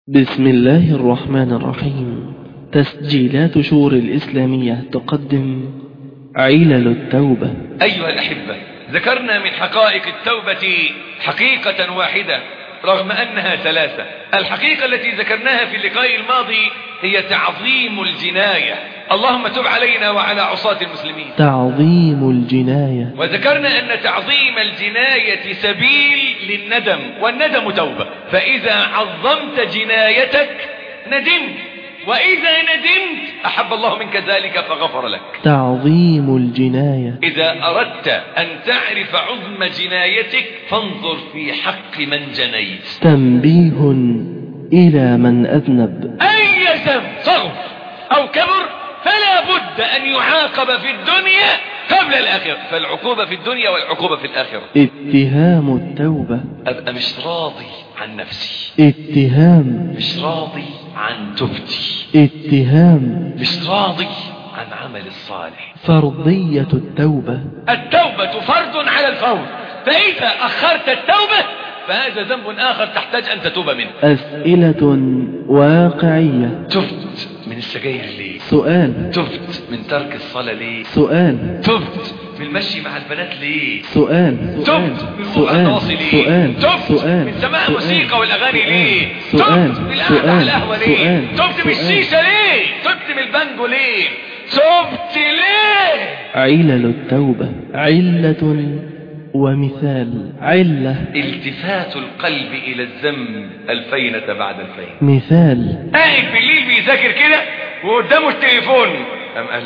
بسم الله الرحمن الرحيم. تسجيلات شور الإسلامية تقدم علل التوبة. أيها الأحبة، ذكرنا من حقائق التوبة حقيقة واحدة رغم أنها ثلاثة. الحقيقة التي ذكرناها في اللقاء الماضي هي تعظيم الجناية. اللهم تب علينا وعلى عصاة المسلمين. تعظيم الجناية. وذكرنا أن تعظيم الجناية سبيل للندم، والندم توبة. فإذا عظمت جنايتك ندمت، وإذا ندمت أحب الله منك ذلك فغفر لك. تعظيم الجناية. إذا أردت أن تعرف عظم جنايتك فانظر في حق من جنيت. تنبيه إلى من أذنب. أي ذنب صغر أو كبر فلا بد أن يعاقب في الدنيا قبل الآخرة، فالعقوبة في الدنيا والعقوبة في الآخرة. اتهام التوبة. أبقى مش راضي عن نفسي، اتهام. مش راضي عن توبتي، اتهام. مش راضي عن عمل الصالح. فرضية التوبة. التوبة فرض على الفور، فإذا أخرت التوبة فهذا ذنب آخر تحتاج أن تتوب منه. أسئلة واقعية. تبت من السجاير ليه؟ سؤال. تبت من ترك الصلاة ليه؟ سؤال. تبت من المشي مع البنات ليه؟ سؤال. تبت من وقوع التواصي ليه؟ سؤال. تبت من سماع الموسيقى والأغاني ليه؟ تبت من القعدة على القهوة ليه؟ تبت من الشيشة ليه؟ تبت من البانجو ليه؟ تبت ليه؟ علل التوبة. علة ومثال. علة التفات القلب إلى الذنب الفينة بعد الفينة. مثال. قاعد بالليل بيذاكر كده وقدامه التليفون، قام قال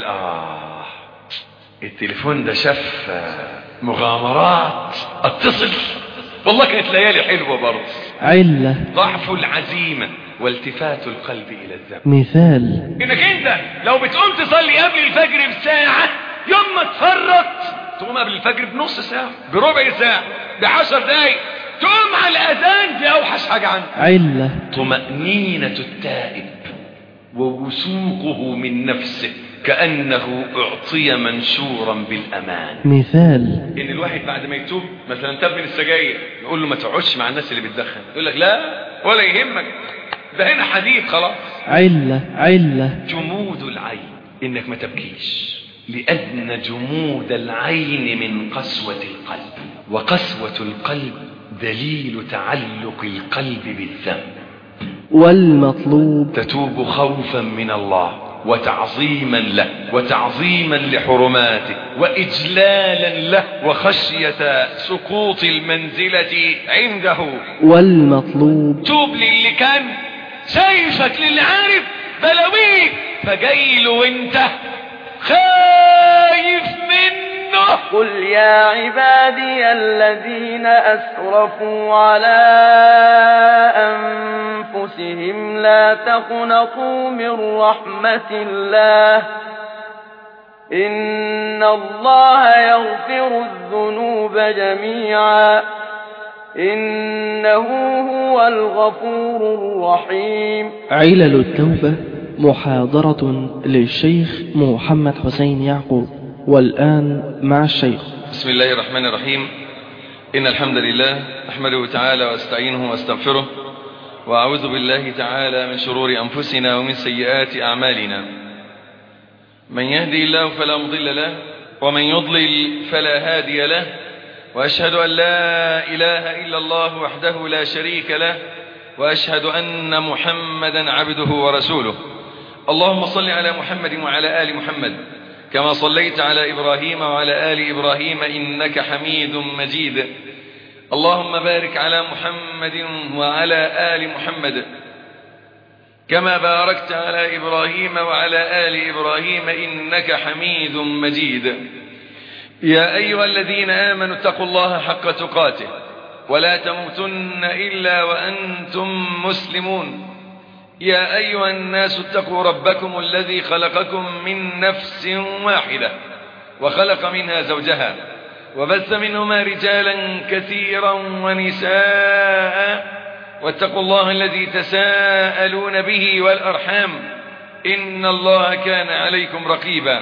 التليفون ده شاف مغامرات، اتصل. والله كانت ليالي حلوة برضه. علة. ضعف العزيمة والتفات القلب إلى الذنب. مثال. انك انت لو بتقوم تصلي قبل الفجر بساعة، يوم ما تفرط تقوم قبل الفجر بنص ساعة، بربع ساعة، ب10 دقايق، تقوم على الأذان. دي أوحش حاجة عنه. علة. طمأنينة التائب ووثوقه من نفسه كأنه أعطي منشورا بالأمان. مثال. إن الواحد بعد ما يتوب مثلا تاب من السجاير، يقول له ما تقعدش مع الناس اللي بتدخن، يقول لك لا ولا يهمك، ده هنا حديد خلاص. علة. علة. جمود العين، إنك ما تبكيش، لأن جمود العين من قسوة القلب، وقسوة القلب دليل تعلق القلب بالذنب. والمطلوب تتوب خوفا من الله وتعظيما له وتعظيما لحرماته وإجلالا له وخشية سقوط المنزلة عنده. والمطلوب توب للي كان شايفك، للي عارف بلاويك فجايله وانت خايف منه. قل يا عبادي الذين أسرفوا على أنفسهم لا تقنطوا من رحمة الله إن الله يغفر الذنوب جميعا إنه هو الغفور الرحيم. علل التوبة، محاضرة للشيخ محمد حسين يعقوب. والآن مع الشيخ. بسم الله الرحمن الرحيم. إن الحمد لله نحمده تعالى واستعينه واستغفره، وأعوذ بالله تعالى من شرور أنفسنا ومن سيئات أعمالنا. من يهدي الله فلا مضل له، ومن يضلل فلا هادي له، وأشهد أن لا إله إلا الله وحده لا شريك له، وأشهد أن محمدا عبده ورسوله. اللهم صل على محمد وعلى آل محمد كما صليت على إبراهيم وعلى آل إبراهيم إنك حميد مجيد. اللهم بارك على محمد وعلى آل محمد كما باركت على إبراهيم وعلى آل إبراهيم إنك حميد مجيد. يا أيها الذين آمنوا اتقوا الله حق تقاته ولا تموتن إلا وأنتم مسلمون. يا أيها الناس اتقوا ربكم الذي خلقكم من نفس واحدة وخلق منها زوجها وبث منهما رجالا كثيرا ونساء، واتقوا الله الذي تساءلون به والأرحام إن الله كان عليكم رقيبا.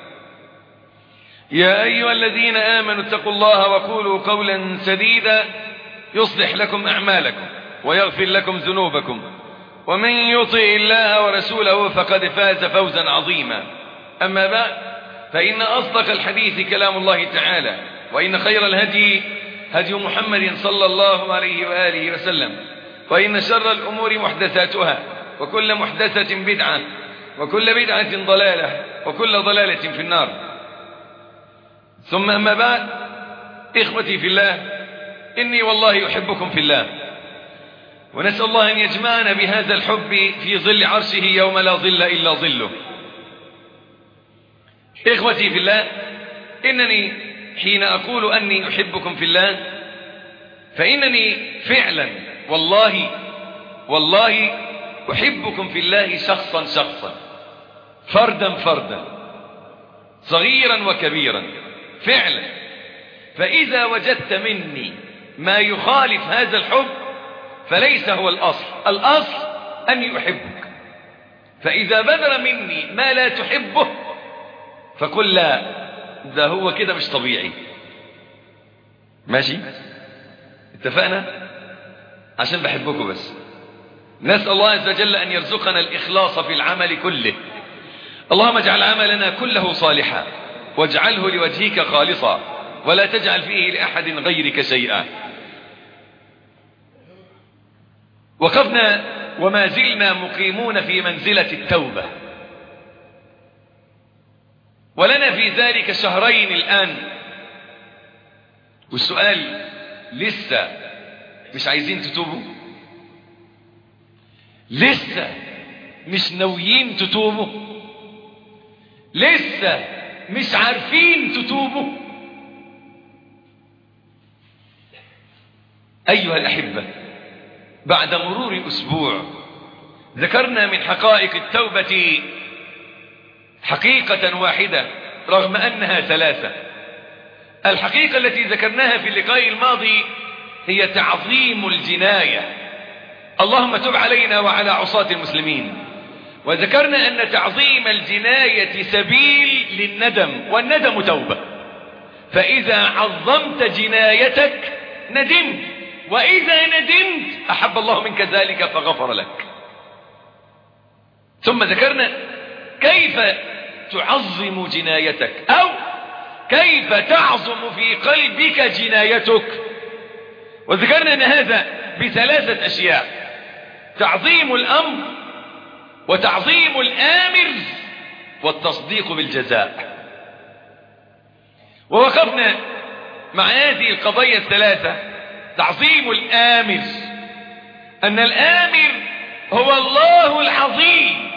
يا أيها الذين آمنوا اتقوا الله وقولوا قولا سديدا يصلح لكم أعمالكم ويغفر لكم ذنوبكم، ومن يطع الله ورسوله فقد فاز فوزا عظيما. أما بعد، فإن أصدق الحديث كلام الله تعالى، وإن خير الهدي هدي محمد صلى الله عليه وآله وسلم، وإن شر الأمور محدثاتها، وكل محدثة بدعة، وكل بدعة ضلالة، وكل ضلالة في النار. ثم أما بعد، إخوتي في الله، إني والله أحبكم في الله، ونسأل الله أن يجمعنا بهذا الحب في ظل عرشه يوم لا ظل إلا ظله. إخوتي في الله، إنني حين أقول أني أحبكم في الله فإنني فعلا والله أحبكم في الله شخصا شخصا، فردا فردا، صغيرا وكبيرا فعلا. فإذا وجدت مني ما يخالف هذا الحب فليس هو الأصل، الأصل أني أحبك. فإذا بدر مني ما لا تحبه فقل لا، ده هو كده مش طبيعي. ماشي؟ اتفقنا؟ عشان بحبكم بس. نسأل الله عز وجل أن يرزقنا الإخلاص في العمل كله. اللهم اجعل عملنا كله صالحا، واجعله لوجهك خالصا، ولا تجعل فيه لأحد غيرك شيئا. وقفنا وما زلنا مقيمون في منزلة التوبة، ولنا في ذلك شهرين الآن. والسؤال، لسه مش عايزين تتوبوا؟ لسه مش ناويين تتوبوا؟ لسه مش عارفين تتوبوا؟ أيها الأحبة، بعد مرور أسبوع ذكرنا من حقائق التوبة حقيقة واحدة رغم أنها ثلاثة. الحقيقة التي ذكرناها في اللقاء الماضي هي تعظيم الجناية. اللهم تب علينا وعلى عصاة المسلمين. وذكرنا أن تعظيم الجناية سبيل للندم، والندم توبة. فإذا عظمت جنايتك ندمت، وإذا ندمت أحب الله منك ذلك فغفر لك. ثم ذكرنا كيف تعظم جنايتك، أو كيف تعظم في قلبك جنايتك. وذكرنا أن هذا بثلاثة أشياء: تعظيم الأمر، وتعظيم الآمر، والتصديق بالجزاء. ووقفنا مع هذه القضايا الثلاثة: تعظيم الآمر، أن الآمر هو الله العظيم،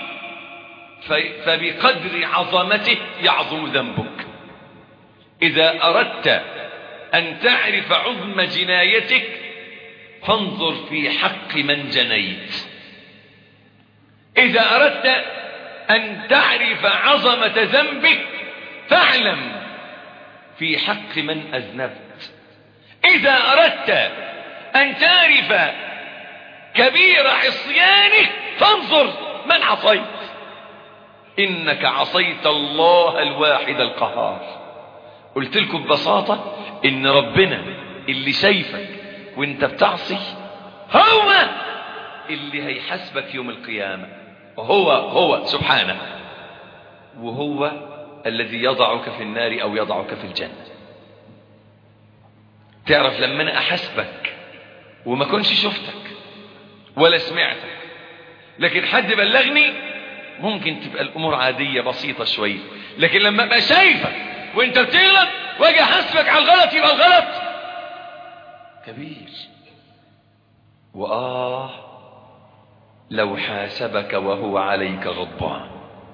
فبقدر عظمته يعظم ذنبك. إذا أردت أن تعرف عظم جنايتك فانظر في حق من جنيت. إذا أردت أن تعرف عظمة ذنبك فاعلم في حق من أذنبت. إذا أردت أن تعرف كبير عصيانك فانظر من عصيت. إنك عصيت الله الواحد القهار. قلت لكم ببساطة إن ربنا اللي شايفك وانت بتعصي هو اللي هيحاسبك يوم القيامة، هو سبحانه، وهو الذي يضعك في النار أو يضعك في الجنة. تعرف لما أنا أحاسبك وما كنش شفتك ولا سمعتك، لكن حد بلغني، ممكن تبقى الأمور عادية بسيطة شوية. لكن لما أبقى شايفك وانت بتغلط واجي أحاسبك على الغلط، يبقى الغلط كبير. لو حاسبك وهو عليك غضبان.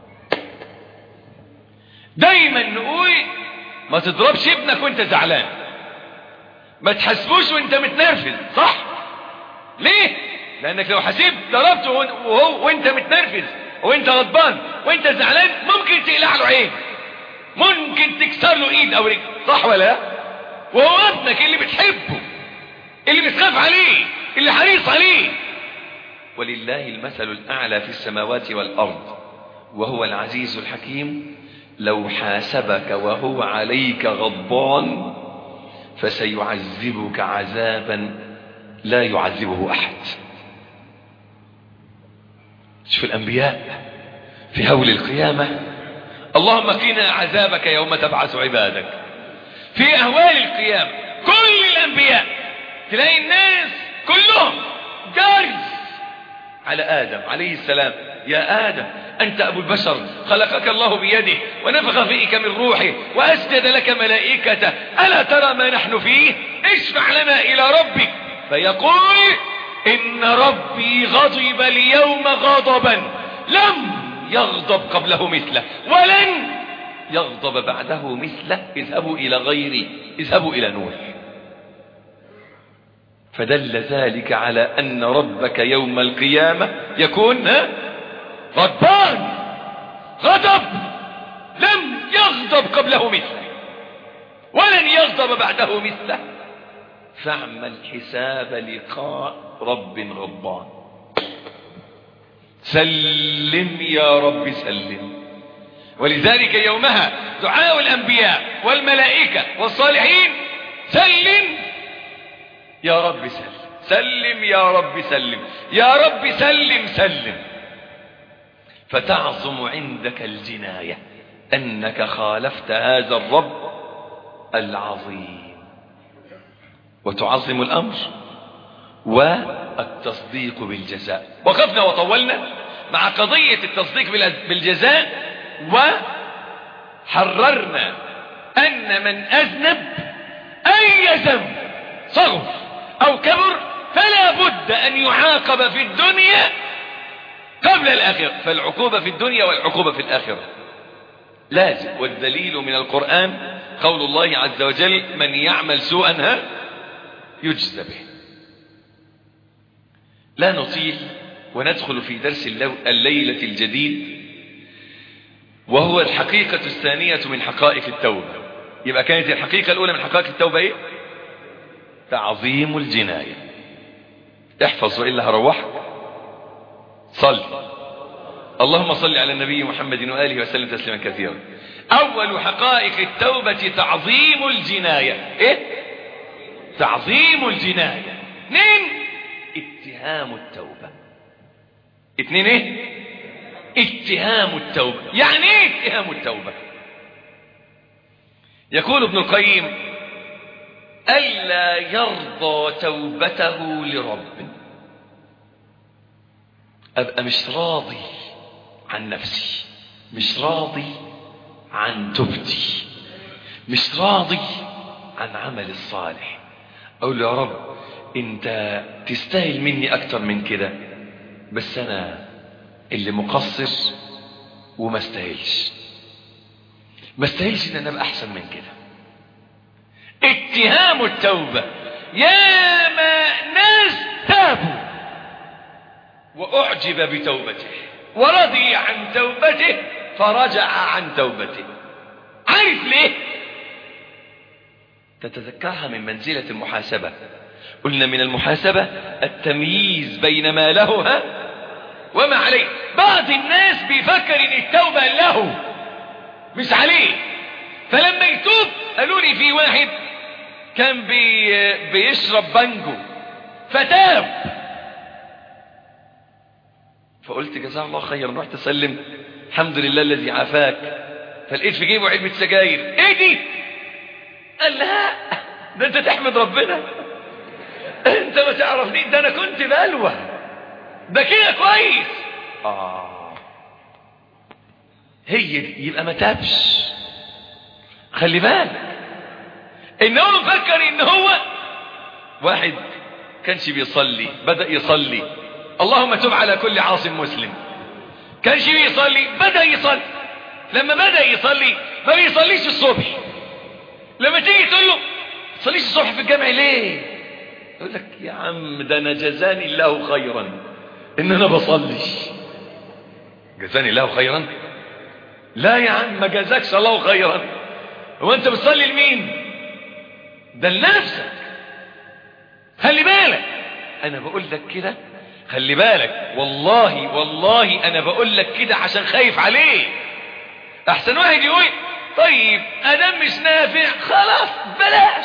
دايما نقول ما تضربش ابنك وانت زعلان، ما تحاسبوش وانت متنرفز، صح؟ ليه؟ لانك لو حسبت ضربته وانت متنرفز وانت غضبان وانت زعلان ممكن تقلع له عين، ممكن تكسر له ايد او رجل، صح ولا لا؟ وهو ابنك اللي بتحبه، اللي بتخاف عليه، اللي حريص عليه. ولله المثل الأعلى في السماوات والأرض وهو العزيز الحكيم. لو حاسبك وهو عليك غضبان فسيعذبك عذابا لا يعذبه أحد. شوف الأنبياء في هول القيامة، اللهم قنا عذابك يوم تبعث عبادك. في أهوال القيامة كل الأنبياء تلاقي الناس كلهم جاري على آدم عليه السلام. يا آدم أنت أبو البشر، خلقك الله بيده ونفخ فيك من روحه وأسجد لك ملائكته، ألا ترى ما نحن فيه؟ اشفع لنا إلى ربك. فيقول إن ربي غضب اليوم غضبا لم يغضب قبله مثله ولن يغضب بعده مثله، اذهبوا إلى غيري، اذهبوا إلى نوح. فدل ذلك على أن ربك يوم القيامة يكون غضبان، غضب لم يغضب قبله مثله ولن يغضب بعده مثله. فاعمل حساب لقاء رب غضبان. سلم يا رب سلم. ولذلك يومها دعاء الأنبياء والملائكة والصالحين سلم يا رب سلم، سلم يا رب سلم، يا رب سلم سلم. فتعظم عندك الجناية أنك خالفت هذا الرب العظيم، وتعظم الأمر والتصديق بالجزاء. وقفنا وطولنا مع قضية التصديق بالجزاء، وحررنا أن من أذنب أي ذنب صغر أو كبر فلا بد أن يعاقب في الدنيا قبل الآخرة، فالعقوبة في الدنيا والعقوبة في الآخرة لازم. والدليل من القرآن قول الله عز وجل من يعمل سوءا يجزى به. لا نطيل وندخل في درس الليلة الجديد، وهو الحقيقة الثانية من حقائق التوبة. يبقى كانت الحقيقة الأولى من حقائق التوبة إيه؟ تعظيم الجناية. احفظ وإلا هروحك. صل اللهم صل على النبي محمد وآله وسلم تسليما كثيرا. أول حقائق التوبة تعظيم الجناية. إيه؟ تعظيم الجناية. 2 اتهام التوبة. 2 إيه؟ اتهام التوبة. يعني إيه اتهام التوبة؟ يقول ابن القيم ألا يرضى توبته لرب. أبقى مش راضي عن نفسي، مش راضي عن توبتي، مش راضي عن عمل الصالح. أقول له يا رب أنت تستاهل مني أكتر من كده، بس أنا اللي مقصر وما استاهلش، ما استاهلش إن أنا أبقى أحسن من كده. اتهام التوبة. يا ما ناس تابوا وأعجب بتوبته ورضي عن توبته فرجع عن توبته. عارف ليه؟ تتذكرها من منزلة المحاسبة. قلنا من المحاسبة التمييز بين ما له وما عليه. بعض الناس بيفكر ان التوبة له مش عليه، فلما يتوب قالوا لي في واحد كان بيشرب بانجو فتاب، فقلت جزاه الله خيرا، رحت اسلم الحمد لله الذي عافاك، فلقيت في جيبه علبة سجاير. ايه دي؟ قال لا ده انت تحمد ربنا، انت ما تعرفني، ده انا كنت بلوى، ده كده كويس. هي دي. يبقى ما تابش. خلي بالك ان هو مفكر ان هو واحد كانش بيصلي بدأ يصلي، اللهم تب على كل عاص مسلم. كانش بيصلي بدأ يصلي، لما بدأ يصلي ما بيصليش الصبح. لما تيجي تقول له تصليش الصبح في الجامع ليه؟ يقول لك يا عم ده انا جزاني الله خيرا ان انا بصليش. جزاني الله خيرا؟ لا يا عم ما جزاكش الله خيرا. هو انت بتصلي لمين؟ ده لنفسك. خلي بالك انا بقول لك كده، خلي بالك والله والله انا بقول لك كده عشان خايف عليه. احسن واحد يقول طيب ادم مش نافع خلاص بلاش،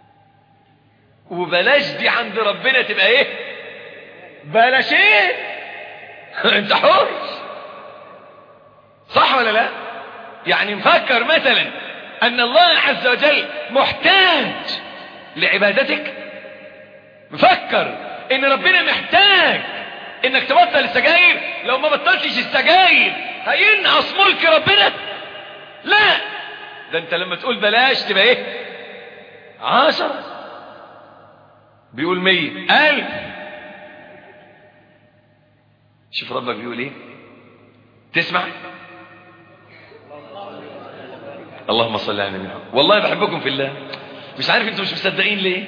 وبلاش دي عند ربنا تبقى ايه؟ بلاش ايه؟ انت حر، صح ولا لا؟ يعني نفكر مثلا ان الله عز وجل محتاج لعبادتك؟ نفكر ان ربنا محتاج انك تبطل السجاير؟ لو ما بطلتش السجاير هينقص ملك ربنا؟ لا، ده انت لما تقول بلاش تبقى ايه؟ 10، بيقول 100 1000. شوف ربك بيقول ايه، تسمع؟ اللهم صل على النبي. والله بحبكم في الله، مش عارف انتوا مش مصدقين ليه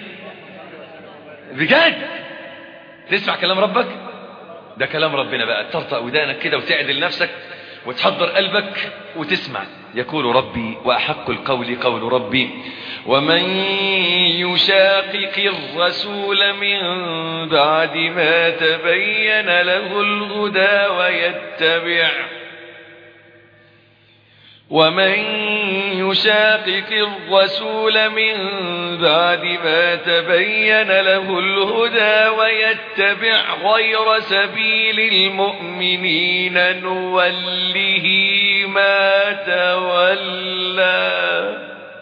بجد. تسمع كلام ربك، ده كلام ربنا بقى. ترطأ ودانك كده وتعدل نفسك وتحضر قلبك وتسمع. يقول ربي وأحق القول قول ربي: ومن يشاقق الرسول من بعد ما تبين له الهدى ومن يشاقق الرسول من بعد ما تبين له الهدى ويتبع غير سبيل المؤمنين نوله ما تولى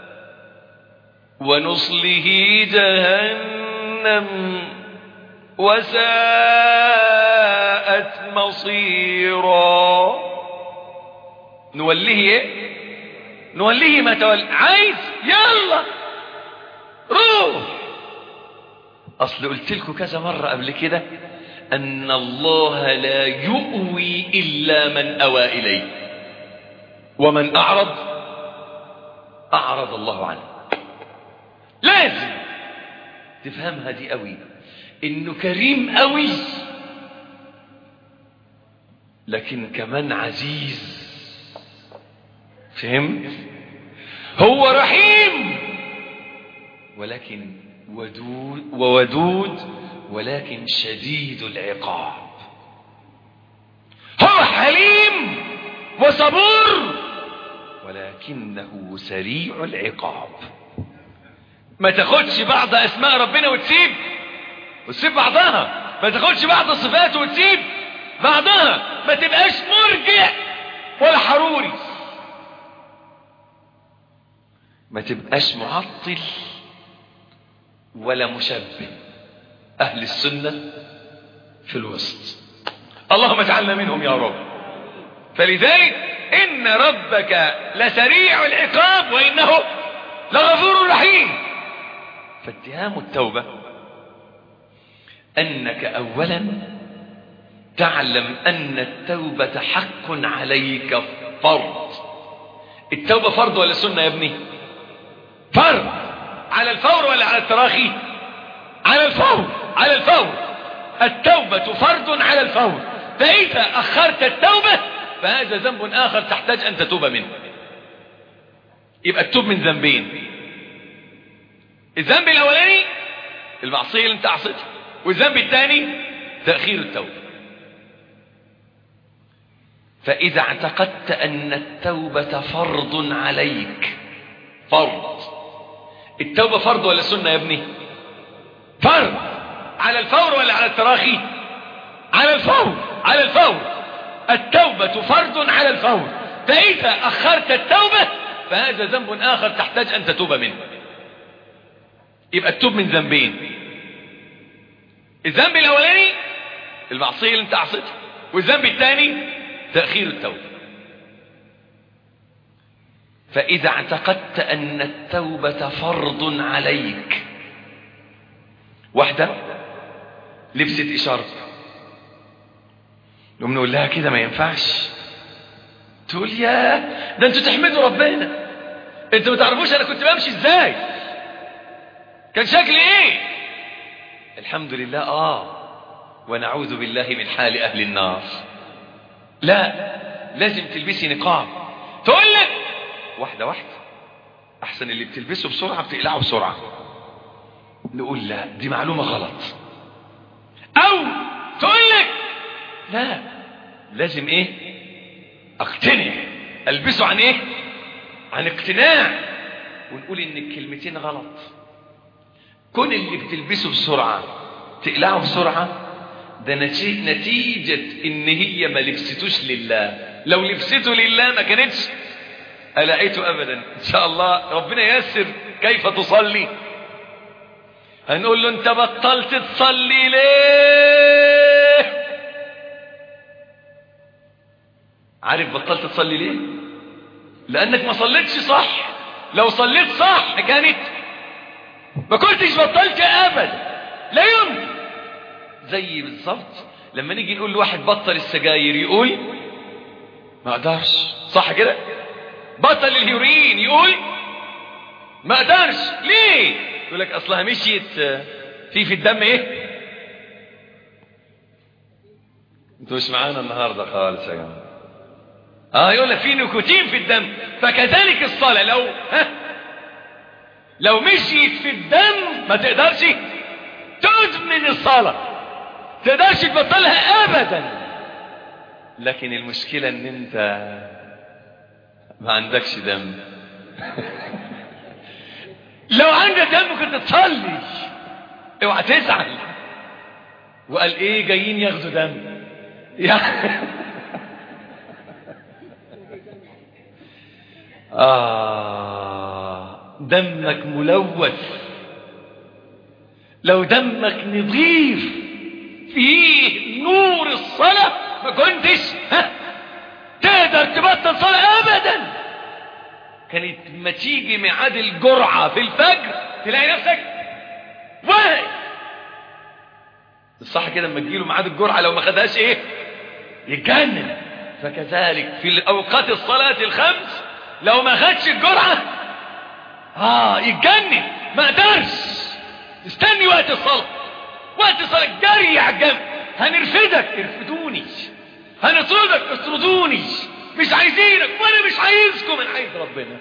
ونصله جهنم وساءت مصيرا. نوليه ايه؟ نوليه ما تولى. عايز يلا روح. اصل قلت لكم كذا مرة قبل كده ان الله لا يؤوي الا من اوى اليه، ومن اعرض الله عنه. لازم تفهمها دي قوي، انه كريم قوي لكن كمان عزيز. فهمت؟ هو رحيم ولكن ودود ولكن شديد العقاب. هو حليم وصبور ولكنه سريع العقاب. ما تاخدش بعض اسماء ربنا وتسيب بعضها، ما تاخدش بعض صفاته وتسيب بعضها. ما تبقاش مرجع ولا حروري، ما تبقاش معطل ولا مشبه. اهل السنة في الوسط، اللهم اجعلنا منهم يا رب. فلذلك ان ربك لسريع العقاب وانه لغفور رحيم. فاتهام التوبة انك اولا تعلم ان التوبة حق عليك فرض. التوبة فرض ولا سنة يا ابني؟ فرض. على الفور ولا على التراخي؟ على الفور. التوبة فرض على الفور، فإذا أخرت التوبة فهذا ذنب آخر تحتاج أن تتوب منه. يبقى تتوب من ذنبين: الذنب الأولاني المعصية اللي انت عصيتها، والذنب الثاني تأخير التوبة. فإذا اعتقدت أن التوبة فرض عليك، فرض. التوبة فرض ولا سنة يا ابني؟ فرض. على الفور ولا على التراخي؟ على الفور. التوبة فرض على الفور، فإذا أخرت التوبة فهذا ذنب آخر تحتاج أن تتوب منه. يبقى تتوب من ذنبين: الذنب الأولاني المعصية اللي انت عصيتها، والذنب الثاني تأخير التوبة. فإذا اعتقدت أن التوبة فرض عليك، واحدة لبست إشارة نقوم نقول لها كده ما ينفعش، تقول يا ده انتوا تحمدوا ربنا، انتوا ما تعرفوش انا كنت بمشي ازاي، كان شكلي ايه. الحمد لله. ونعوذ بالله من حال اهل النار. لا، لازم تلبسي نقاب. تقول لك واحدة واحدة، احسن اللي بتلبسه بسرعة بتقلعه بسرعة. نقول لا، دي معلومة غلط. او تقول لك لا، لازم ايه؟ اقتنع. البسه عن ايه؟ عن اقتناع. ونقول ان الكلمتين غلط. كون اللي بتلبسه بسرعة تقلعه بسرعة ده نتيجة ان هي ما لبستوش لله. لو لبسته لله ما كانتش ألعيته ابدا. ان شاء الله ربنا ييسر كيف تصلي. هنقول له انت بطلت تصلي ليه؟ عارف بطلت تصلي ليه؟ لانك ما صليتش صح. لو صليت صح كانت ما كنتش بطلت ابدا. لا يمكن. زي بالظبط لما نيجي نقول لواحد بطل السجاير يقول ما اقدرش، صح كده؟ بطل الهيروين يقول ما اقدرش. ليه؟ يقول لك اصلها مشيت في الدم ايه؟ انتوا مش معانا النهارده خالص يا جماعه. يقول لك في نيكوتين في الدم. فكذلك الصلاه لو مشيت في الدم ما تقدرش تدمن الصلاه، تقدرش تبطلها ابدا. لكن المشكله ان انت ما عندكش دم. لو عندك دم كنت تصلي. اوعى تزعل. وقال ايه جايين ياخدوا دم دمك ملوث. لو دمك نظيف فيه نور الصلاة ما كنتش تقدر تبطل صلاة ابدا. كانت ما تيجي ميعاد الجرعة في الفجر تلاقي نفسك واقف. الصح كده لما تجيله ميعاد الجرعة لو ما خدهاش ايه يتجنن. فكذلك في الاوقات الصلاة الخمس لو ما خدش الجرعة يتجنن. ما قدرش استني وقت الصلاة. وقت الصلاة جري على الجنب. هنرفدك ارفدوني، هنطردك اطردوني، مش عايزينك وانا مش عايزكم. انا عايز ربنا.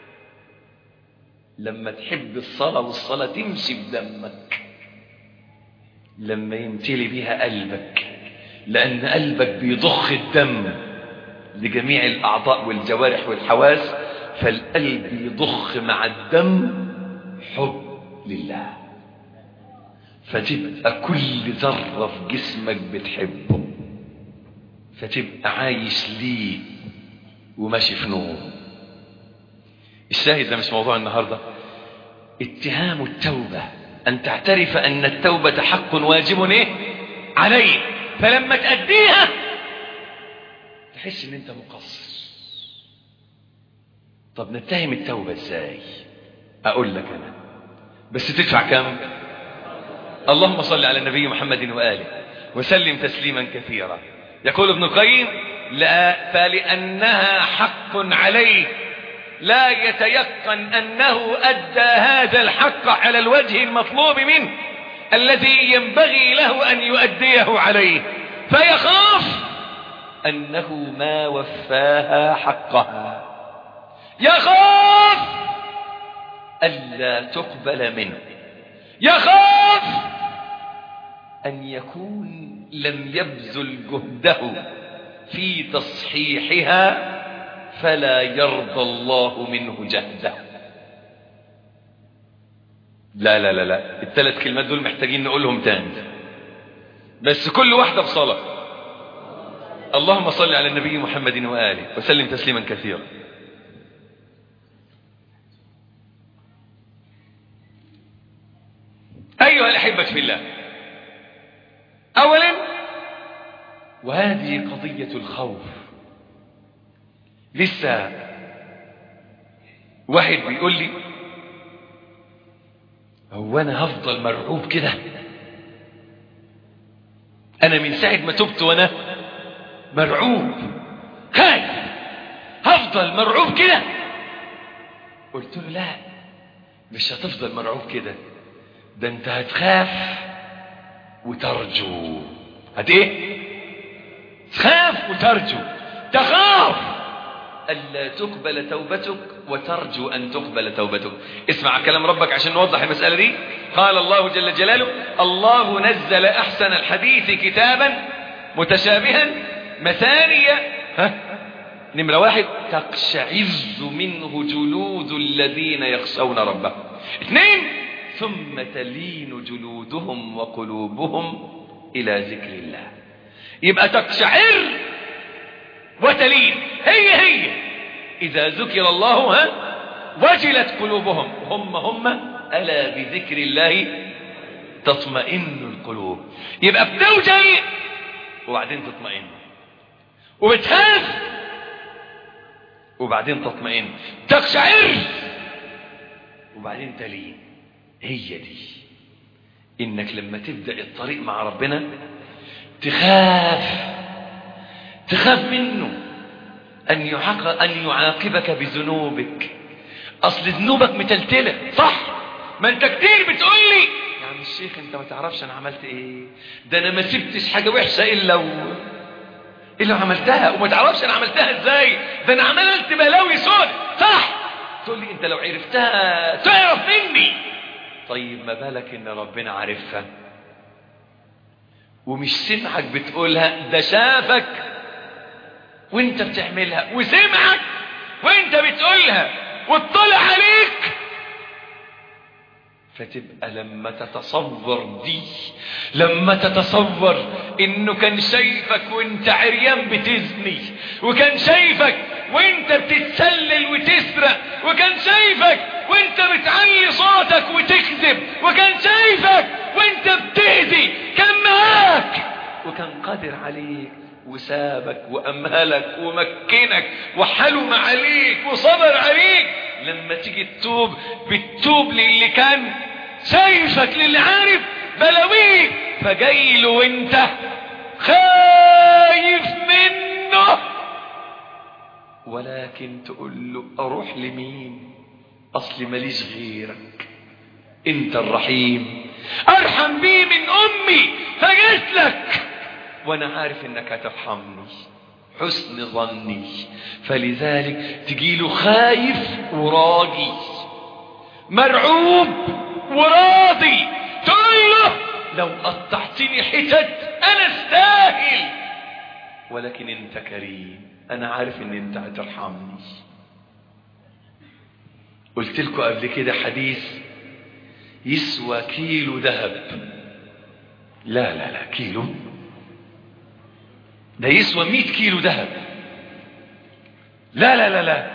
لما تحب الصلاة والصلاة تمشي بدمك، لما يمتلي بيها قلبك، لأن قلبك بيضخ الدم لجميع الأعضاء والجوارح والحواس، فالقلب يضخ مع الدم حب لله، فتبقى كل ذرة في جسمك بتحبه، فتبقى عايش ليه وماشي في نور. الشاهد ده مش موضوع النهاردة. اتهام التوبة أن تعترف أن التوبة حق واجب ايه عليك، فلما تأديها تحس ان انت مقصر. طب نتهم التوبة ازاي؟ اقول لك انا بس تدفع كم؟ اللهم صل على النبي محمد وآله وسلم تسليما كثيرا. يقول ابن القيم لا، فلأنها حق عليه لا يتيقن أنه أدى هذا الحق على الوجه المطلوب منه الذي ينبغي له أن يؤديه عليه، فيخاف أنه ما وفاها حقها، يخاف ألا تقبل منه، يخاف أن يكون لم يبذل جهده في تصحيحها فلا يرضى الله منه جهده. لا لا لا لا، الثلاث كلمات دول محتاجين نقولهم تاني، بس كل واحدة بصلاة. اللهم صل على النبي محمد وآله وسلم تسليما كثيرا. أيها الأحبة في الله، أولا وهذه قضية الخوف. لسه واحد بيقول لي هو أنا هفضل مرعوب كده؟ أنا من ساعة ما تبت وأنا مرعوب خايف، هفضل مرعوب كده؟ قلت له لا، مش هتفضل مرعوب كده، ده انت هتخاف وترجو. ايه؟ تخاف وترجو. تخاف ألا تقبل توبتك وترجو أن تقبل توبتك. اسمع كلام ربك عشان نوضح المسألة دي. قال الله جل جلاله: الله نزل أحسن الحديث كتابا متشابها مثانية. نمرة 1 تقشعر منه جلود الذين يخشون ربهم. 2 ثم تلين جلودهم وقلوبهم إلى ذكر الله. يبقى تقشعر وتلين هي إذا ذكر الله وجلت قلوبهم هم ألا بذكر الله تطمئن القلوب. يبقى بتوجل وبعدين تطمئن، وبتخاف وبعدين تطمئن، تقشعر وبعدين تلين. هي دي إنك لما تبدأ الطريق مع ربنا تخاف منه أن يعاقبك بذنوبك. أصل ذنوبك متلتلة، صح؟ ما أنت كتير بتقول لي يا عم الشيخ أنت ما تعرفش أنا عملت إيه، ده أنا ما سبتش حاجة وحشة إلا عملتها، وما تعرفش أنا عملتها إزاي، ده أنا عملت بلاوي سود، صح؟ تقول لي أنت لو عرفتها تعرف مني. طيب ما بالك إن ربنا عارفها ومش سمعك بتقولها، ده شافك وانت بتعملها، وسمعك وانت بتقولها، واطلع عليك. فتبقى لما تتصور انه كان شايفك وانت عريان بتزني، وكان شايفك وانت بتتسلل وتسرق، وكان شايفك وانت بتعلي صوتك وتكذب، وكان شايفك وانت بتأذي، كان معاك وكان قادر عليك وسابك وأمهلك ومكنك وحلم عليك وصبر عليك. لما تيجي تتوب بتتوب للي كان شايفك، للي عارف بلاويك، فجاي له وانت خايف منه، ولكن تقول له اروح لمين؟ اصلي ماليش غيرك، انت الرحيم ارحم بي من امي، فجيت لك وانا عارف انك هترحمني، حسن ظني. فلذلك تجيله خايف وراجي، مرعوب وراضي، تقول له لو قطعتني حتت انا استاهل، ولكن انت كريم، انا عارف ان انت هترحمني. قلت لكم قبل كده حديث يسوى كيلو ذهب. لا كيلو ده يسوى 100 كيلو ذهب. لا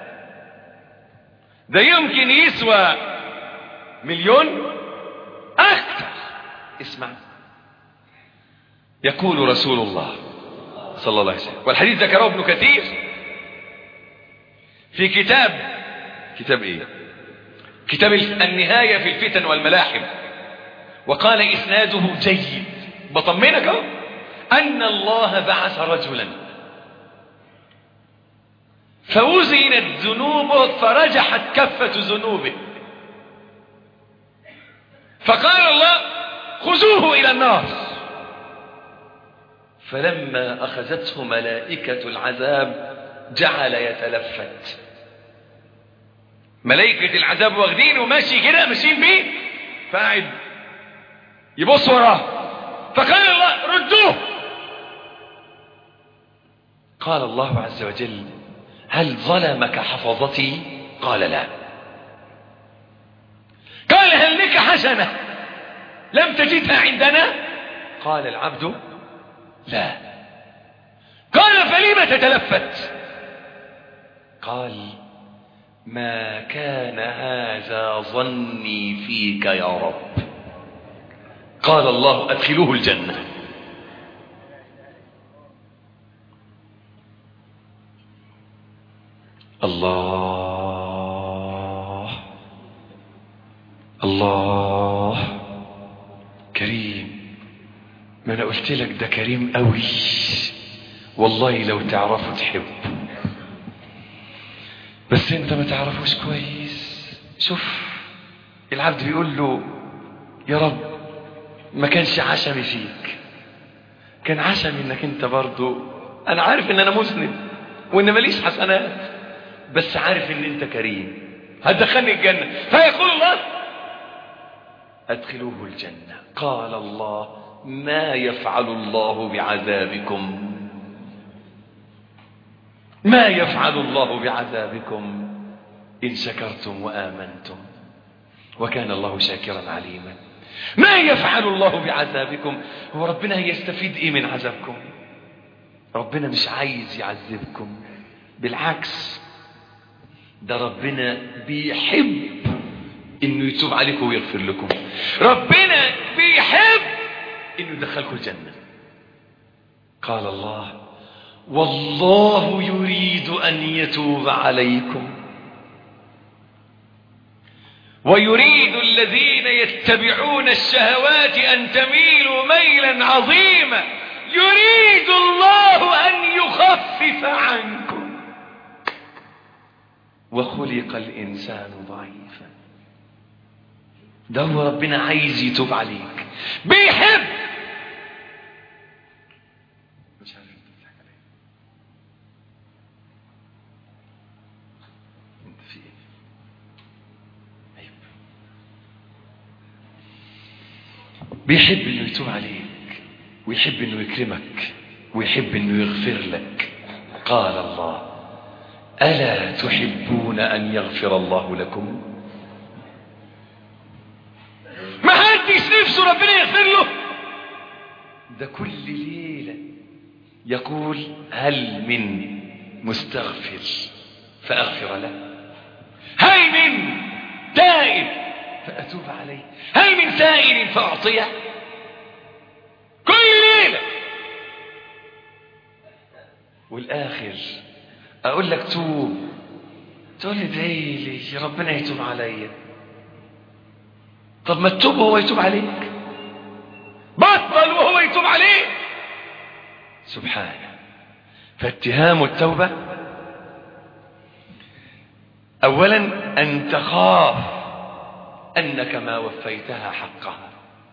ده يمكن يسوى مليون أكثر. اسمع، يقول رسول الله صلى الله عليه وسلم، والحديث ذكره ابن كثير في كتاب ايه؟ كتاب النهاية في الفتن والملاحم، وقال إسناده جيد. بطمنك أن الله بعث رجلا فوزنت ذنوبه فرجحت كفة ذنوبه، فقال الله خذوه إلى النار. فلما أخذته ملائكة العذاب جعل يتلفت، ملائكة العذاب واخدين وماشي كده ماشيين بيه، فقاعد يبص وراه، فقال الله ردوه. قال الله عز وجل هل ظلمك حفظتي؟ قال لا. قال هل لك حسنة لم تجدها عندنا؟ قال العبد لا. قال فلم تتلفت؟ قال ما كان هذا ظني فيك يا رب. قال الله أدخلوه الجنة. الله كريم. ما أنا قلت لك ده كريم قوي، والله لو تعرفوا تحبه، بس انت ما تعرفوش كويس. شوف العبد بيقول له يا رب ما كانش عشمي فيك، كان عشمي انك انت برضو، انا عارف ان انا مذنب وان ماليش حسنات، بس عارف ان انت كريم هتدخلني الجنة. فيقول الله ادخلوه الجنة. قال الله ما يفعل الله بعذابكم، ما يفعل الله بعذابكم إن شكرتم وآمنتم وكان الله شاكرا عليما. ما يفعل الله بعذابكم؟ هو ربنا هيستفيد ايه من عذابكم؟ ربنا مش عايز يعذبكم، بالعكس ده ربنا بيحب انه يتوب عليكم ويغفر لكم. ربنا بيحب انه يدخلكم الجنة. قال الله: والله يريد ان يتوب عليكم ويريد الذين يتبعون الشهوات ان تميلوا ميلا عظيما يريد الله ان يخفف عنكم وخلق الانسان ضعيفا. ده هو ربنا عايز يتوب عليك، بيحب. مش عارف تضحك عليه انت في ايه؟ عيب. بيحب انه يتوب عليك ويحب انه يكرمك ويحب انه يغفر لك. قال الله: ألا تحبون أن يغفر الله لكم؟ ما حدش نفسه ربنا يغفر له. ده كل ليلة يقول: هل من مستغفر فأغفر له؟ هل من تائب فأتوب عليه؟ هل من سائل فأعطيه؟ كل ليلة. والآخر أقول لك توب، تقول لي ادعي لي ربنا يتوب عليا. طب ما تتوب وهو يتوب عليك، بطل وهو يتوب عليك. سبحانه. فاتهام التوبة أولا أن تخاف أنك ما وفيتها حقها.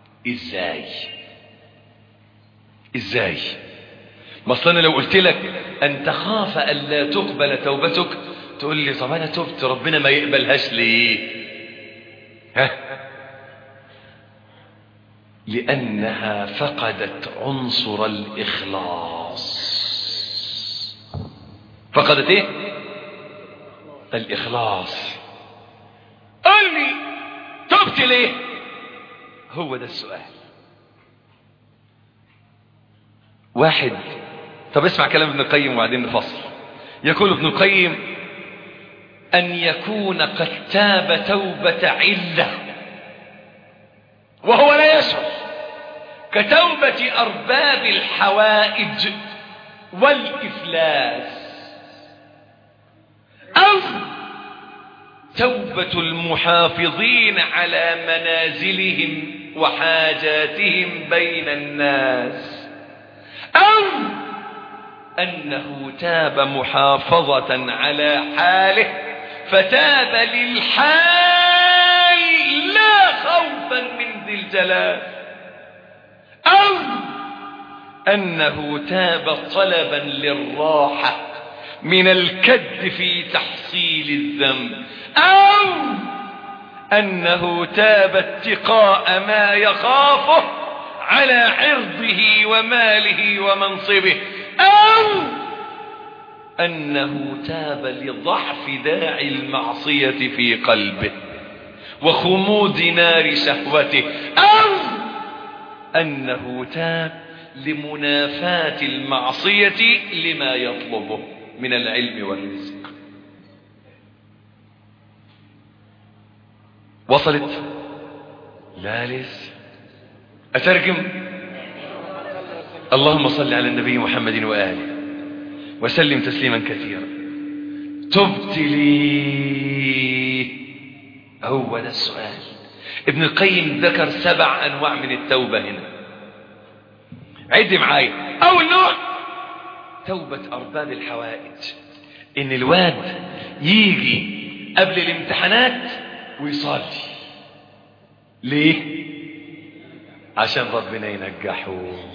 إزاي؟ مثلا لو قلت لك أن تخاف ألا تقبل توبتك، تقول لي طب أنا تبت ربنا ما يقبلهاش ليه؟ لأنها فقدت عنصر الإخلاص. فقدت إيه؟ الإخلاص. قال لي تبت ليه؟ هو ده السؤال. واحد، طب اسمع كلام ابن القيم وبعدين نفصل. يقول ابن القيم: أن يكون قد تاب توبة علة وهو لا يشعر، كتوبة أرباب الحوائج والإفلاس، أو توبة المحافظين على منازلهم وحاجاتهم بين الناس، أو أنه تاب محافظة على حاله فتاب للحال لا خوفا من ذي الجلال، أو أنه تاب طلبا للراحة من الكد في تحصيل الذنب، أو أنه تاب اتقاء ما يخافه على عرضه وماله ومنصبه، أو أنه تاب لضعف داعي المعصية في قلبه وخمود نار شهوته، أو أنه تاب لمنافاة المعصية لما يطلبه من العلم والرزق. وصلت؟ لا لسه. أترجم. اللهم صل على النبي محمد وآله وسلم تسليما كثيرا. تبت لي، هو ده السؤال. ابن القيم ذكر 7 أنواع من التوبة هنا. عد معايا. أول نوع توبة أرباب الحوائج، إن الواد يجي قبل الامتحانات ويصلي. ليه؟ عشان ربنا ينجحه.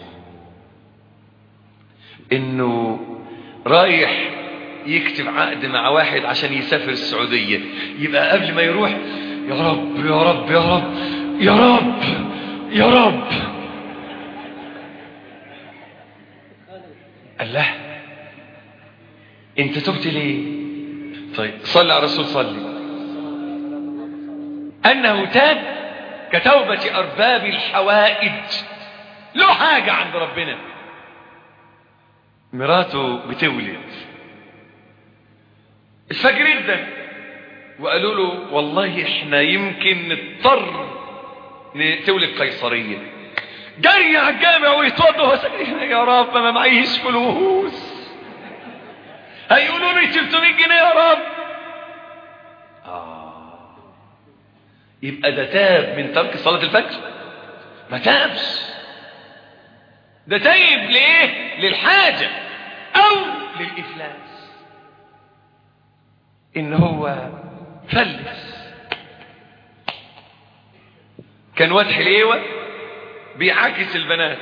إنه رايح يكتب عقد مع واحد عشان يسافر السعودية، يبقى قبل ما يروح يا رب يا رب يا رب يا رب يا رب. الله، انت تبت ليه؟ طيب صلي على الرسول. صلي. انه تاب كتوبة أرباب الحوائج، له حاجة عند ربنا. مراته بتولد الفجر جدا، وقالوا له والله احنا يمكن نضطر تولد قيصرية. جري على الجامع ويتوضى وسجد يا رب ما معيش فلوس، هيقولوا لي 300 جنيه يا رب. يبقى ده تاب من ترك صلاة الفجر؟ ما تابش، ده تايب لإيه؟ للحاجة أو للإفلاس، إن هو فلس. كان واد حليوة بيعاكس البنات،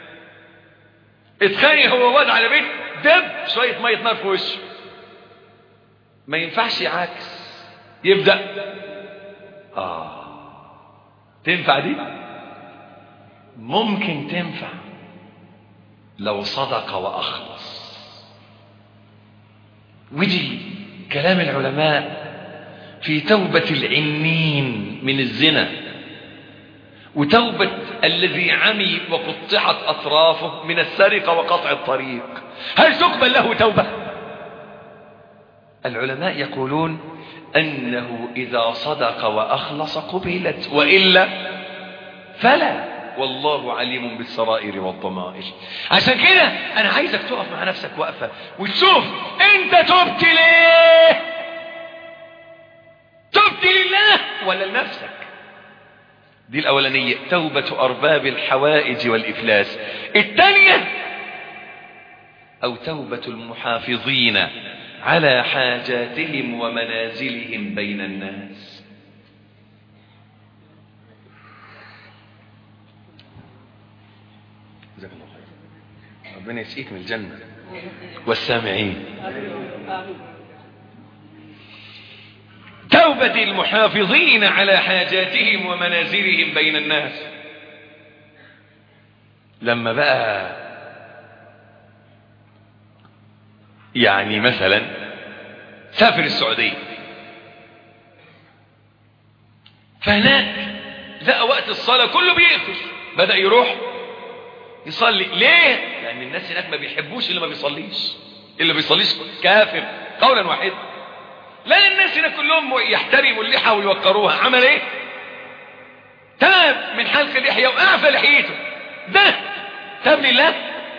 اتخانق هو واد على بيت، دب شوية مية نار في وشه، ما ينفعش يعاكس، يبدأ تنفع دي؟ ممكن تنفع لو صدق وأخلص. ودي كلام العلماء في توبة العنين من الزنا، وتوبة الذي عمي وقطعت أطرافه من السرقة وقطع الطريق. هل تقبل له توبة؟ العلماء يقولون أنه إذا صدق وأخلص قبلت، وإلا فلا، والله عليم بالسرائر والضمائر. عشان كده أنا عايزك تقف مع نفسك وقفة وتشوف أنت تبت ليه؟ تبت لله ولا لنفسك؟ دي الأولانية، توبة أرباب الحوائج والإفلاس. الثانية أو توبة المحافظين على حاجاتهم ومنازلهم بين الناس. جزاك الله خير، ربنا يسقيك من الجنة والسامعين. توبة المحافظين على حاجاتهم ومنازلهم بين الناس. لما بقى يعني مثلا سافر السعودية، فهناك لقى وقت الصلاة كله بيقفل، بدأ يروح يصلي. ليه؟ لأن الناس هناك ما بيحبوش اللي ما بيصليش، اللي بيصليش كافر قولا واحدا. لأن الناس هناك كلهم يحترموا اللحى ويوقروها. عمل ايه؟ تاب من حلق اللحية وأعفى لحيته. ده تاب لله.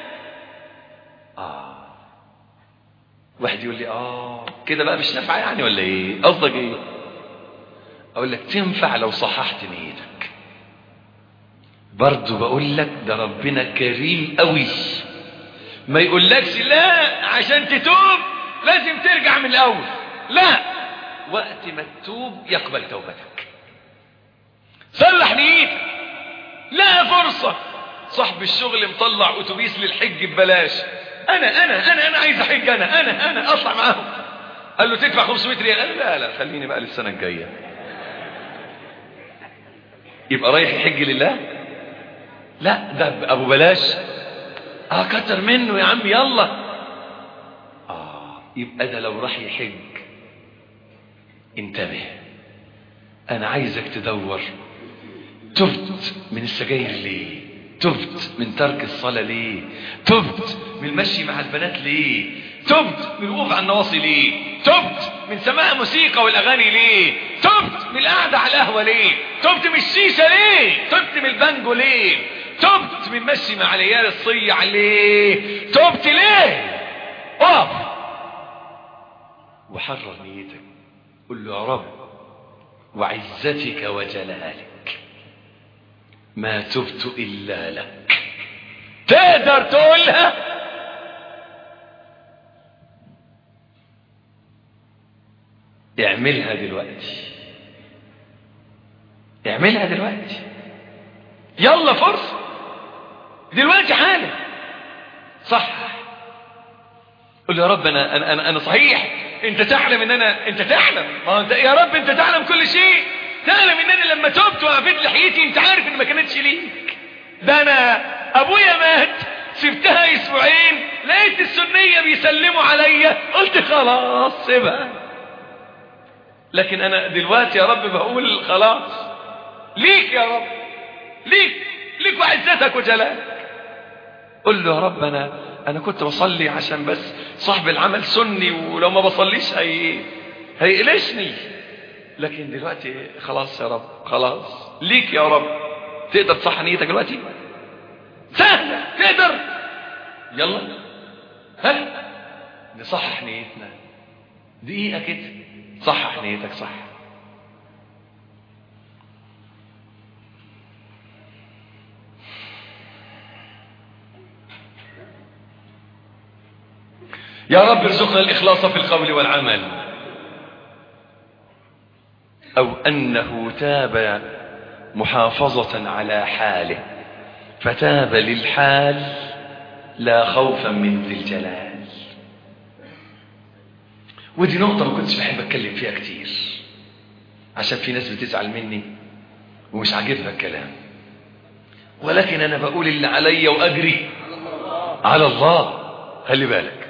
واحد يقول لي كده بقى مش نافعه يعني ولا ايه؟ قصدك ايه؟ اقول لك تنفع لو صححت نيتك. برضو بقول لك ده ربنا كريم قوي، ما يقولكش لا عشان تتوب لازم ترجع من الاول، لا، وقت ما تتوب يقبل توبتك. صلح نيتك. لا فرصة، صاحب الشغل مطلع اتوبيس للحج ببلاش، انا عايز احج، انا اطلع معاهم. قال له تدفع 500 ريال. قال لا خليني بقى للسنة الجاية. يبقى رايح يحج لله؟ لا، ده ابو بلاش. كتر منه يا عم، يلا. يبقى ده لو راح يحج انتبه، انا عايزك تدور. تبت من السجاير ليه؟ تبت من ترك الصلاة ليه؟ تبت من المشي مع البنات ليه؟ تبت من الوقوف على النواصي ليه؟ تبت من سماع موسيقى والاغاني ليه؟ تبت من القعدة على القهوة ليه؟ تبت من الشيشة ليه؟ تبت من البانجو ليه؟ تبت من مشي مع العيال الصيع ليه؟ تبت ليه؟ اقف وحرر نيتك، قل له يا رب وعزتك وجلالك ما تبت إلا لك. تقدر تقولها؟ اعملها دلوقتي، اعملها دلوقتي، يلا فرصة دلوقتي حالا. صح، قل يا رب أنا صحيح، انت تعلم ان انت تعلم، ما انت يا رب انت تعلم كل شيء، تعلم ان انا لما تبت وعفيت لحيتي انت عارف ان ما كانتش ليك. ده انا ابويا مات، سبتها اسبوعين لقيت السنية بيسلموا عليا، قلت خلاص سيبها. لكن انا دلوقتي يا رب بقول خلاص ليك يا رب، ليك وعزتك وجلالك. قل له يا رب انا كنت بصلي عشان بس صاحب العمل سني، ولو ما بصليش هيقلشني، لكن دلوقتي خلاص يا رب، خلاص ليك يا رب. تقدر تصحح نيتك دلوقتي؟ سهلة، تقدر. يلا نصحح نيتنا دقيقة كده. صحح نيتك صح. يا رب ارزقنا الإخلاص في القول والعمل. أو أنه تاب محافظة على حاله فتاب للحال لا خوفا من ذي الجلال. ودي نقطة ما كنتش بحب أتكلم فيها كتير، عشان في ناس بتزعل مني ومش عاجبها الكلام، ولكن أنا بقول اللي عليا وأجري على الله. خلي بالك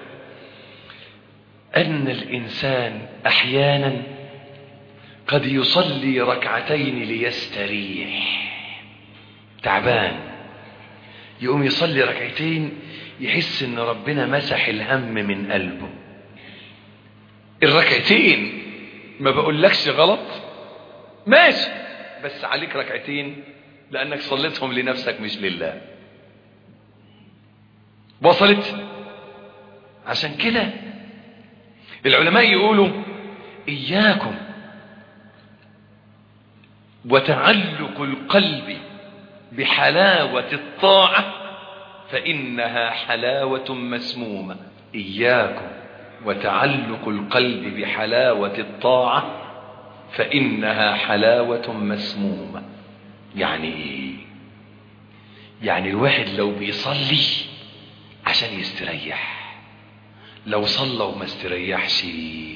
أن الإنسان أحيانا قد يصلي ركعتين ليستريح، تعبان، يقوم يصلي ركعتين يحس ان ربنا مسح الهم من قلبه. الركعتين ما بقولكش غلط، ماشي، بس عليك ركعتين لانك صليتهم لنفسك مش لله. وصلت؟ عشان كده العلماء يقولوا إياكم وتعلق القلب بحلاوة الطاعة فإنها حلاوة مسمومة. إياكم وتعلق القلب بحلاوة الطاعة فإنها حلاوة مسمومة. يعني إيه؟ يعني الواحد لو بيصلي عشان يستريح، لو صلى وما استريحش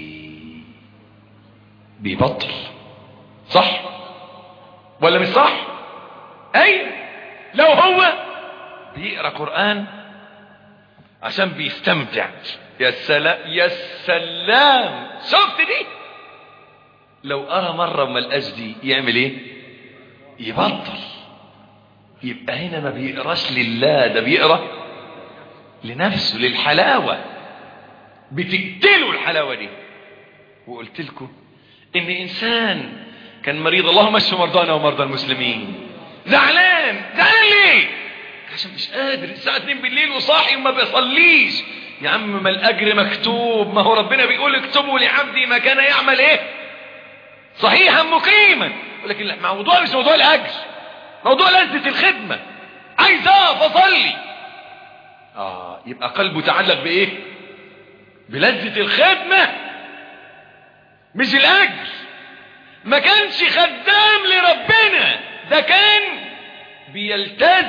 بيبطل. صح ولا مش صح؟ ايوه. لو هو بيقرأ قرآن عشان بيستمتع، يا سلام يا سلام، شفت دي؟ لو قرأ مرة وما لقاش دي يعمل ايه؟ يبطل. يبقى هنا ما بيقراش لله، ده بيقرأ لنفسه، للحلاوة، بتقتله الحلاوة دي. وقلت لكم ان انسان كان مريض، اللهم اشف مرضانا ومرضى المسلمين، زعلان ليه؟ عشان مش قادر، الساعة 2 بالليل وصاحي وما بيصليش. يا عم ما الاجر مكتوب، ما هو ربنا بيقول اكتبوا لعبدي ما كان يعمل ايه صحيحا مقيما. ولكن الموضوع مش موضوع الاجر، موضوع لذة الخدمة. عايز اقف اصلي، يبقى قلبه تعلق بايه؟ بلذة الخدمة مش الاجر. ما كانش خدام لربنا، ده كان بيلتذ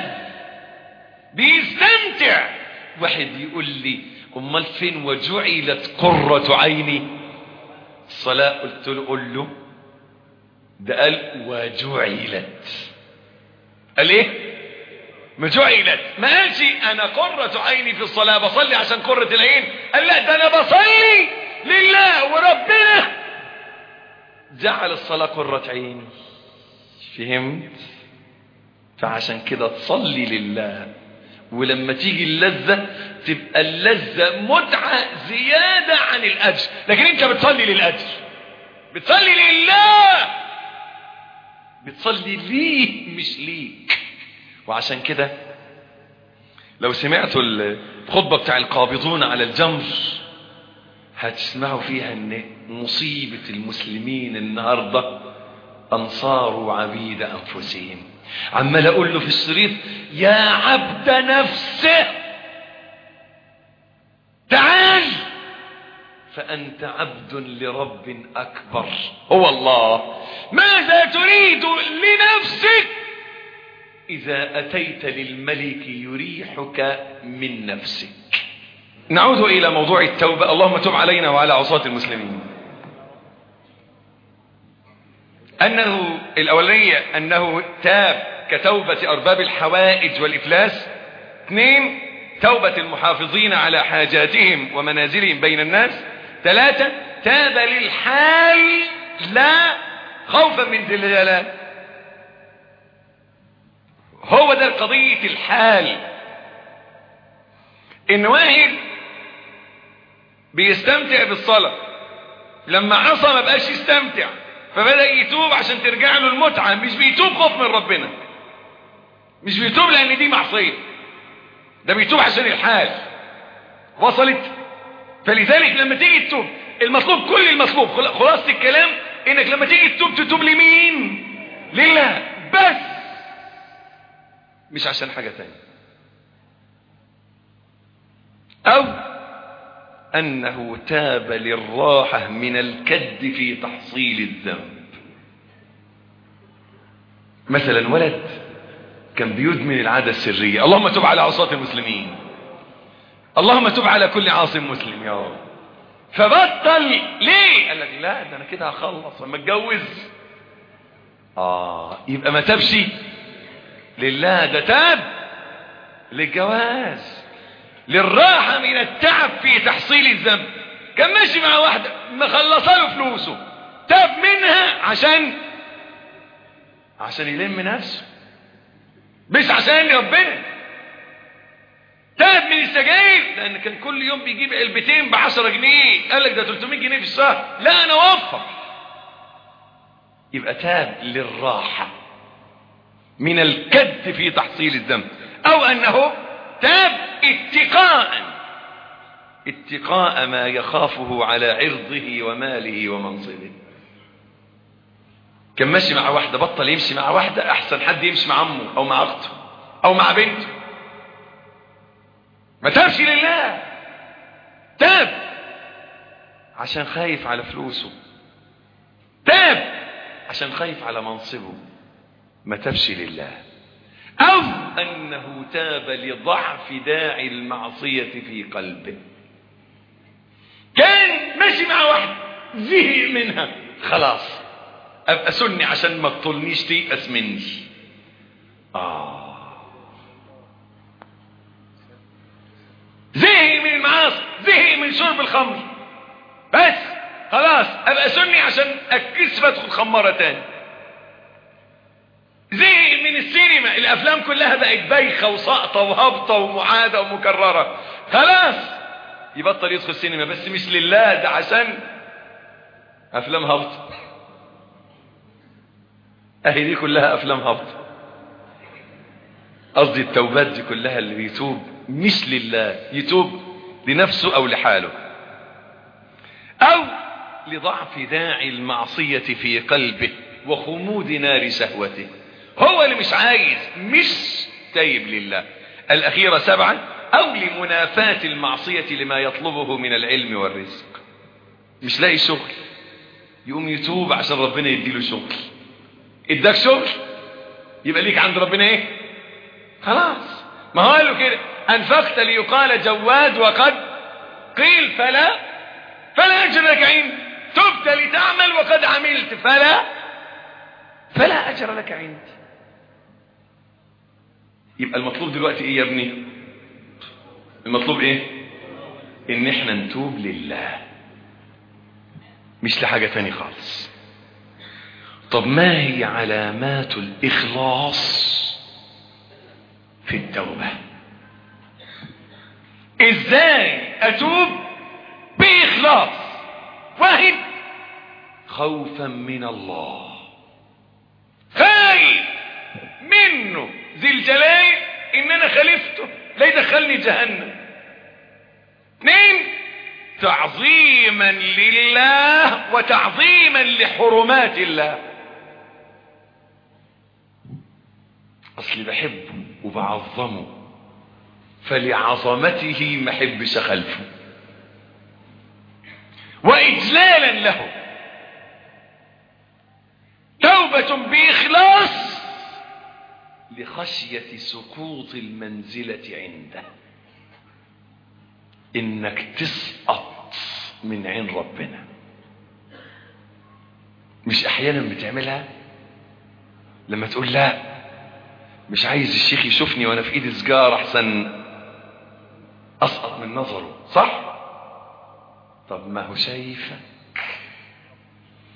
بيستمتع. واحد يقول لي امال فين وجعلت قرة عيني الصلاة؟ قلت له قل له ده قال وجعلت، قال ايه؟ ما جعلت، ما قالش انا قرة عيني في الصلاة بصلي عشان قرة العين، قال لا ده انا بصلي لله وربنا جعل الصلاة قرة عيني. فهمت؟ فعشان كده تصلي لله، ولما تيجي اللذة تبقى اللذة متعة زيادة عن الأجر. لكن انت بتصلي للأجر، بتصلي لله، بتصلي ليه مش ليك. وعشان كده لو سمعتوا الخطبة بتاع القابضون على الجمر هتسمعوا فيها ان مصيبة المسلمين النهاردة انصار وعبيد انفسهم. عمال اقول له في الشريط يا عبد نفسه تعال فانت عبد لرب اكبر هو الله. ماذا تريد لنفسك اذا اتيت للملك يريحك من نفسك؟ نعود الى موضوع التوبة. اللهم تب علينا وعلى عصاة المسلمين. انه الاولية انه تاب كتوبة ارباب الحوائج والافلاس. 2 توبة المحافظين على حاجاتهم ومنازلهم بين الناس. 3 تاب للحال لا خوفا من ذي الجلال. هو ده قضية الحال. ان واحد بيستمتع بالصلاة، لما عصى ما بقاش يستمتع، فبدأ يتوب عشان ترجع له المتعة. مش بيتوب خوف من ربنا، مش بيتوب لان دي معصية، ده بيتوب عشان الحال. وصلت؟ فلذلك لما تيجي تتوب، المطلوب، كل المطلوب خلاصة الكلام، انك لما تيجي تتوب تتوب لمين؟ لله بس، مش عشان حاجة تانية. او انه تاب للراحة من الكد في تحصيل الذنب. مثلا ولد كان بيدمن العادة السرية، اللهم تب على عصاة المسلمين، اللهم تب على كل عاصم مسلم يا رب. فبطل ليه؟ قال لك لا ده انا كده هخلص لما اتجوز. يبقى ما تابش لله، ده تاب للجواز، للراحة من التعب في تحصيل الذنب. كان ماشي مع واحدة مخلصة له فلوسه، تاب منها عشان يلم نفسه، مش عشان ربنا. تاب من السجاير لان كان كل يوم بيجيب علبتين ب10 جنيه، قال لك ده 300 جنيه في الشهر، لا انا اوفر. يبقى تاب للراحة من الكد في تحصيل الذنب. او انه تاب اتقاء ما يخافه على عرضه وماله ومنصبه. كان ماشي مع واحدة، بطل يمشي مع واحدة، احسن حد يمشي مع عمه او مع اخته او مع بنته. ما تابش لله، تاب عشان خايف على فلوسه، تاب عشان خايف على منصبه، ما تابش لله. او انه تاب لضعف داعي المعصية في قلبه. كان ماشي مع واحد زهق منها، خلاص ابقى سني عشان ما تطلنيش تيأس مني. زهق من المعاصي، زهق من شرب الخمر، بس خلاص ابقى سني عشان اتكسف ادخل خمارة تاني. زهق من السينما، الافلام كلها بقت بايخة وساقطة وهابطة ومعادة ومكررة، خلاص يبطل يدخل السينما، بس مش لله، ده عشان افلام هابطة. اهي دي كلها افلام هابطة. قصدي التوبات دي كلها اللي بيتوب مش لله، يتوب لنفسه او لحاله. او لضعف داعي المعصية في قلبه وخمود نار شهوته، هو اللي مش عايز، مش تايب لله. الأخيرة 7. أو لمنافاة المعصية لما يطلبه من العلم والرزق. مش لاقي شغل، يقوم يتوب عشان ربنا يديله شغل. اداك شغل يبقى ليك عند ربنا ايه؟ خلاص. ما هو قالوا كده: أنفقت ليقال جواد وقد قيل فلا أجر لك عندي، تبت لتعمل وقد عملت فلا أجر لك عندي. يبقى المطلوب دلوقتي ايه يا ابني؟ المطلوب ايه؟ ان احنا نتوب لله، مش لحاجة تاني خالص. طب ما هي علامات الإخلاص في التوبة؟ ازاي اتوب بإخلاص؟ 1. خوفا من الله، خايف منه ذي الجلال ان انا خالفته لا يدخلني جهنم. 2. تعظيما لله وتعظيما لحرمات الله، اصلي بحبه وبعظمه فلعظمته ما احبش اخالفه. واجلالا له، توبة بإخلاص لخشية سقوط المنزلة عنده، انك تسقط من عين ربنا. مش احيانا بتعملها لما تقول لا مش عايز الشيخ يشوفني وانا في ايدي سجارة احسن اسقط من نظره، صح؟ طب ما هو شايفك،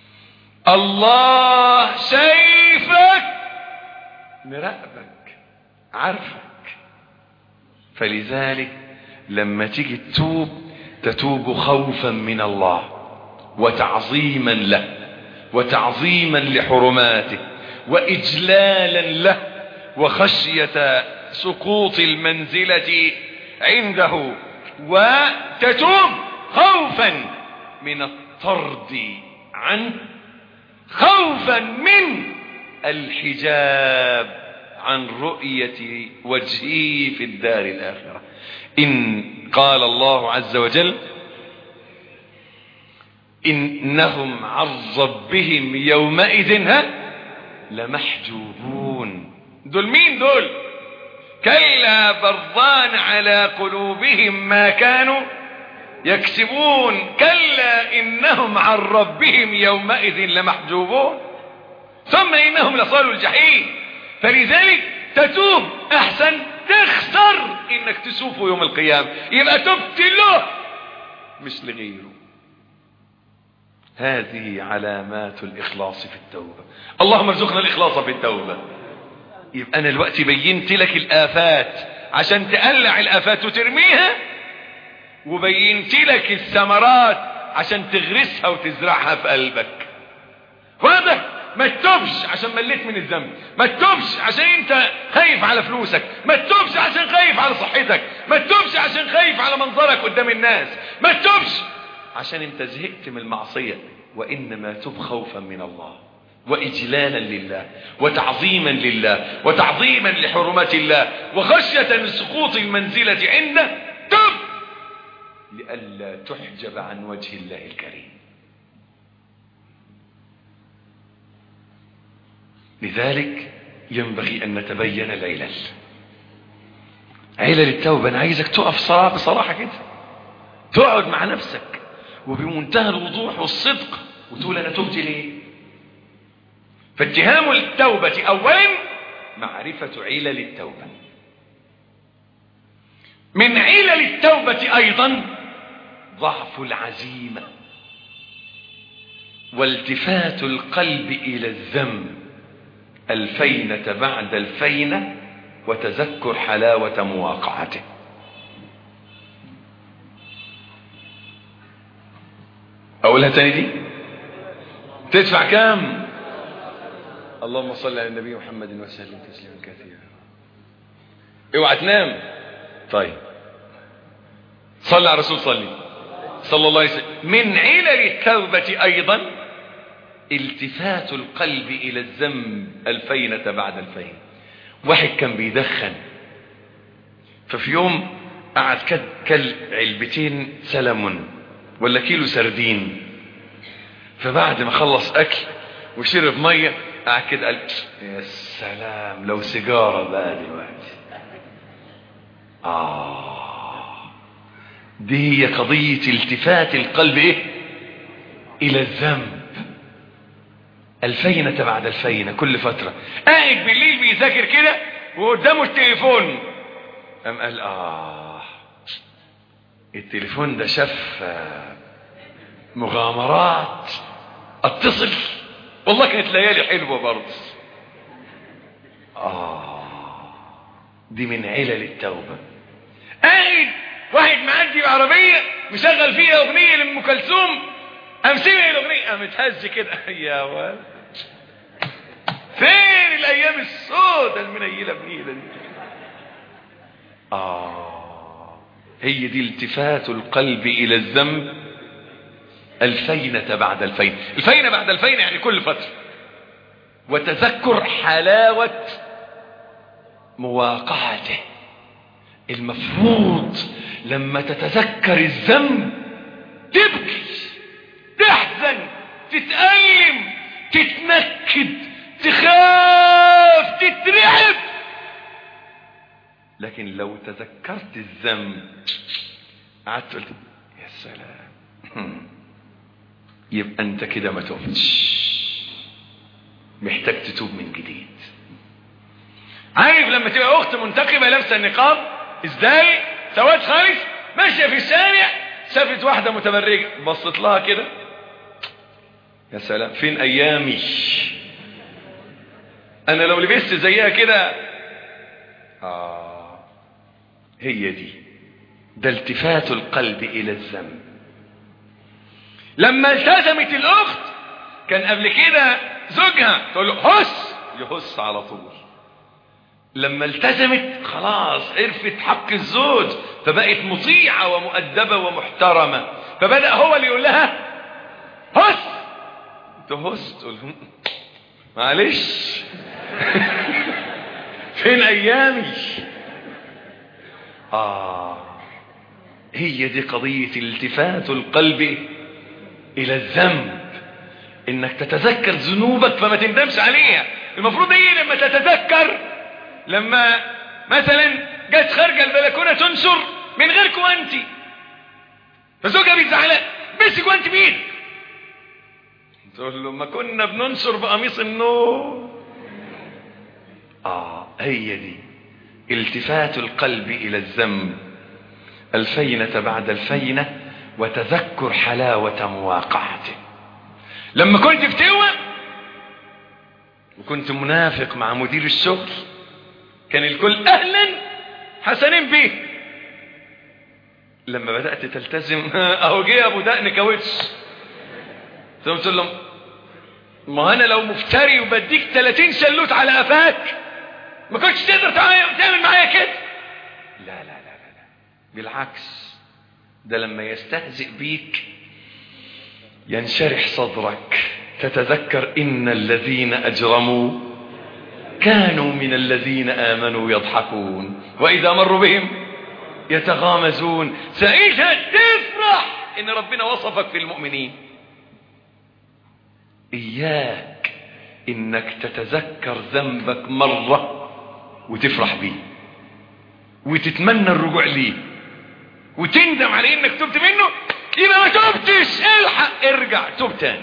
الله شايفك، مراقبك، عارفك. فلذلك لما تيجي تتوب خوفا من الله وتعظيما له وتعظيما لحرماته وإجلالا له وخشية سقوط المنزلة عنده، وتتوب خوفا من الطرد عنه، خوفا من الحجاب عن رؤية وجهه في الدار الآخرة. إن قال الله عز وجل إنهم عن ربهم يومئذ لمحجوبون. دول مين دول؟ كلا بران على قلوبهم ما كانوا يكسبون. كلا إنهم عن ربهم يومئذ لمحجوبون ثم إنهم لصالوا الجحيم. فلذلك تتوب أحسن تخسر إنك تسوفه يوم القيامة، يبقى تبت له مش لغيره. هذه علامات الإخلاص في التوبة. اللهم ارزقنا الإخلاص في التوبة. يبقى أنا الوقت بينت لك الآفات عشان تقلع الآفات وترميها، وبينت لك الثمرات عشان تغرسها وتزرعها في قلبك. واضح؟ ما تتوبش عشان مليت من الذنب، ما تتوبش عشان انت خايف على فلوسك، ما تتوبش عشان خايف على صحتك، ما تتوبش عشان خايف على منظرك قدام الناس، ما تتوبش عشان انت زهقت من المعصية. وإنما تب خوفا من الله وإجلالا لله وتعظيما لله وتعظيما لحرمات الله وخشية سقوط المنزلة عنده. تب لئلا تحجب عن وجه الله الكريم. لذلك ينبغي أن نتبين العلل. علل التوبة أنا عايزك تقف بصراحة كده، تقعد مع نفسك وبمنتهى الوضوح والصدق وتقول أنا تبت ليه. فاتهام التوبة أولا معرفة علل التوبة. من علل التوبة أيضا ضعف العزيمة والتفات القلب إلى الذنب الفينة بعد الفينة وتذكر حلاوة مواقعته. أقولها تاني دي؟ تدفع كام؟ اللهم صل على النبي محمد وسلم تسليما كثيرا. اوعى تنام. طيب صلى على الرسول صلى الله عليه وسلم. من علل التوبة أيضا التفات القلب إلى الذنب الفينة بعد الفينة. واحد كان بيدخن، ففي يوم قعد كل علبتين سلمون ولا كيلو سردين، فبعد ما خلص أكل وشرب مية قعد كده قال يا سلام لو سيجارة بقى دلوقتي. دي هي قضية التفات القلب إلى الذنب الفينة بعد الفينة. كل فترة قاعد بالليل بيذاكر كده وقدامه التليفون، قام قال التليفون ده شاف مغامرات، اتصل والله كانت ليالي حلوة برضه. دي من علل التوبة. قاعد واحد معدي بعربية مشغل فيها اغنية لأم كلثوم، قام سمع الاغنية قام اتهز كده يا ولد فين الايام السوداء المنيلة بنيلة دي. هي دي التفات القلب الى الذنب الفينة بعد الفينة. الفينة بعد الفينة يعني كل فترة. وتذكر حلاوة مواقعته. المفروض لما تتذكر الذنب تبكي، تحزن، تتألم، تتنكد، تخاف، تترعب. لكن لو تذكرت الذنب قعدت قلت يا سلام، يبقى انت كده ما تقفش، محتاج تتوب من جديد. عارف لما تبقى اخت منتقبه لابسه النقاب ازاي سواد خالص ماشيه في الشارع، شافت واحده متبرجه بصت لها كده يا سلام فين ايامي، انا لو لبست زيها كده هي دي، ده التفات القلب إلى الذنب. لما التزمت الأخت، كان قبل كده زوجها تقول له هس، يهس على طول. لما التزمت خلاص عرفت حق الزوج، فبقت مطيعة ومؤدبة ومحترمة، فبدأ هو اللي يقول لها هس، تهس، تقول معلش فين أيامي. هي دي قضية التفات القلب إلى الذنب، إنك تتذكر ذنوبك فما تندمش عليها. المفروض هي لما تتذكر، لما مثلا جت خارجة البلكونة تنشر من غيرك وانت، فزوجها بيزعلها، مسك وانت مين؟ تقول له ما كنا بننشر بقميص النوم. هي دي التفات القلب إلى الذنب، الفينة بعد الفينة، وتذكر حلاوة مواقعته. لما كنت فتوة وكنت منافق مع مدير الشغل، كان الكل أهلا حسنين بيه. لما بدأت تلتزم، أهو جه أبو دقن كاوتش، قلت لهم ما أنا لو مفتري وبديك 30 شلوت على قفاك ما كنتش تقدر تعمل معايا كده. لا لا لا لا، بالعكس، ده لما يستهزئ بيك ينشرح صدرك، تتذكر إن الذين أجرموا كانوا من الذين آمنوا يضحكون وإذا مروا بهم يتغامزون. ساعتها تفرح إن ربنا وصفك في المؤمنين. إياك إنك تتذكر ذنبك مرة وتفرح بيه وتتمنى الرجوع ليه وتندم عليه إنك تبت منه، يبقى ما تبتش، الحق ارجع توب تاني.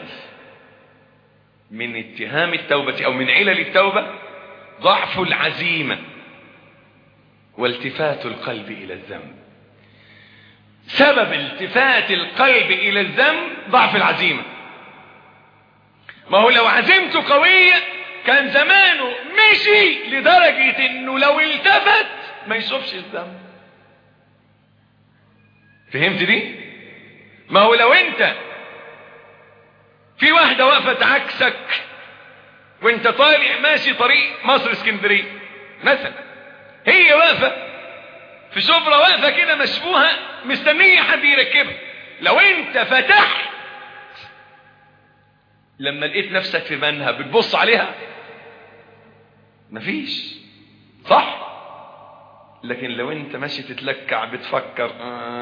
من اتهام التوبة أو من علل التوبة ضعف العزيمة والتفات القلب إلى الذنب. سبب التفات القلب إلى الذنب ضعف العزيمة. ما هو لو عزيمته قوية كان زمانه مشي لدرجة انه لو التفت ما يشوفش الذنب. فهمت دي؟ ما هو لو انت في واحدة وقفت عكسك وانت طالع ماشي طريق مصر اسكندرية مثلا، هي واقفة في شبرا، واقفة كده مشبوهة مستنية حد يركبها، لو انت فتحت لما لقيت نفسك في منها بتبص عليها مفيش، صح؟ لكن لو انت ماشي تتلكع بتفكر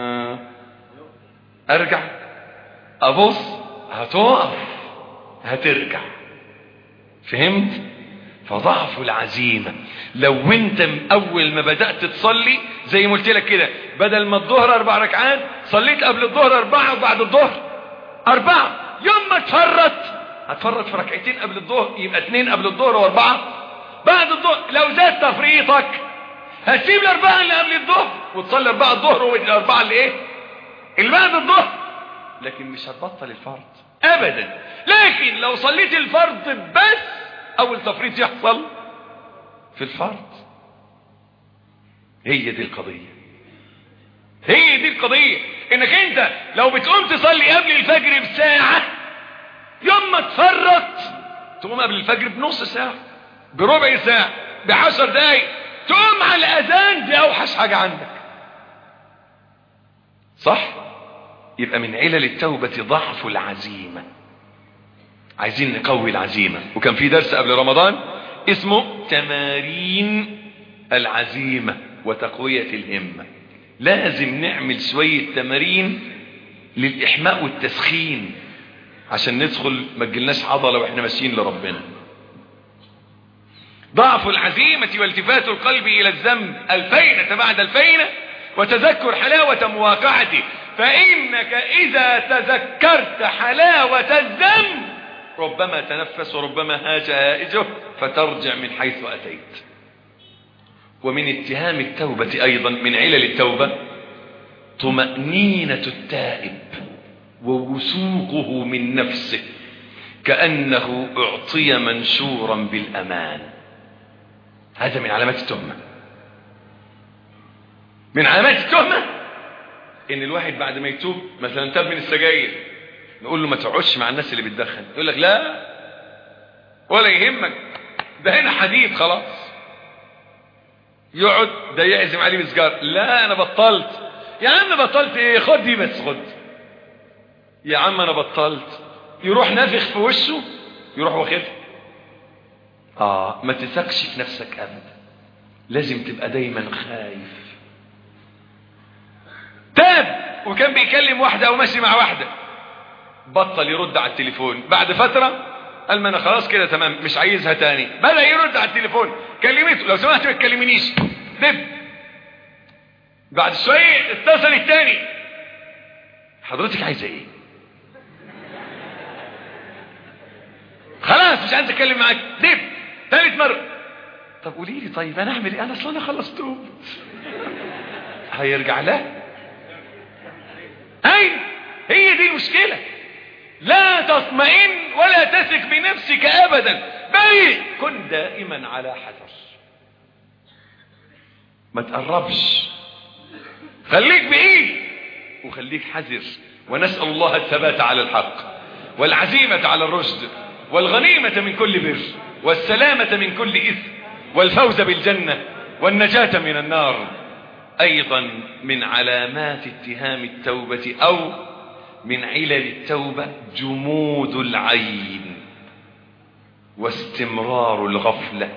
ارجع ابص، هتقف هترجع. فهمت؟ فضعف العزيمة. لو انت اول ما بدأت تصلي زي ما قلت لك كده، بدل ما الظهر 4 ركعات صليت قبل الظهر 4 وبعد الظهر 4، يوم ما هتفرط في ركعتين قبل الظهر يبقى 2 قبل الظهر و4 بعد الظهر. لو زاد تفريطك هتسيب ال4 اللي قبل الظهر وتصلي 4 الظهر وال4 اللي بعد الظهر، لكن مش هتبطل الفرض ابدا. لكن لو صليت الفرض بس اول تفريط يحصل في الفرض. هي دي القضية، هي دي القضية، انك انت لو بتقوم تصلي قبل الفجر بساعة، يوم ما تفرط تقوم قبل الفجر بنص ساعة، بربع ساعة، ب10 دقايق، تقوم على الاذان، دي اوحش حاجة عندك، صح؟ يبقى من علل التوبة ضعف العزيمة. عايزين نقوي العزيمة. وكان في درس قبل رمضان اسمه تمارين العزيمة وتقوية الهمة. لازم نعمل شوية تمارين للإحماء والتسخين عشان ندخل ما تجيلناش عضلة واحنا ماشيين لربنا. ضعف العزيمة والتفات القلب إلى الذنب، الفينة بعد الفينة، وتذكر حلاوة مواقعته. فإنك إذا تذكرت حلاوة الذنب ربما تنفس وربما هاج هائجه فترجع من حيث أتيت. ومن اتهام التوبة أيضا من علل التوبة طمأنينة التائب ووثوقه من نفسه كأنه أعطي منشورا بالأمان. هذا من علامات التهمة. من علامات التهمة ان الواحد بعد ما يتوب مثلا تاب من السجاير، نقول له ما تقعدش مع الناس اللي بتدخن، يقول لك لا ولا يهمك ده هنا حديد خلاص. يقعد ده يعزم عليه بسجار، لا انا بطلت. يا عم بطلت ايه؟ خد دي بس، خد يا عم انا بطلت. يروح نافخ في وشه، يروح واخدها. ما تثقش في نفسك ابدا، لازم تبقى دايما خايف. تاب وكان بيكلم واحدة او ماشي مع واحدة، بطل يرد على التليفون. بعد فترة قال ما انا خلاص كده تمام مش عايزها تاني، بدأ يرد على التليفون. كلمته لو سمحت ما تكلمنيش، دب. بعد شوية اتصل التاني، حضرتك عايزة ايه؟ خلاص مش عايز اتكلم معاك، دب. ثالث مرة، طب قولي لي طيب انا اعمل ايه؟ انا اصلا خلاص توبت. هيرجع لها. هي دي المشكلة. لا تطمئن ولا تثق بنفسك ابدا، بل كن دائما على حذر. ما تقربش، خليك بعيد وخليك حذر. ونسأل الله الثبات على الحق، والعزيمة على الرشد، والغنيمة من كل بر، والسلامة من كل إثم، والفوز بالجنة، والنجاة من النار. أيضا من علامات اتهام التوبة أو من علل التوبة جمود العين واستمرار الغفلة،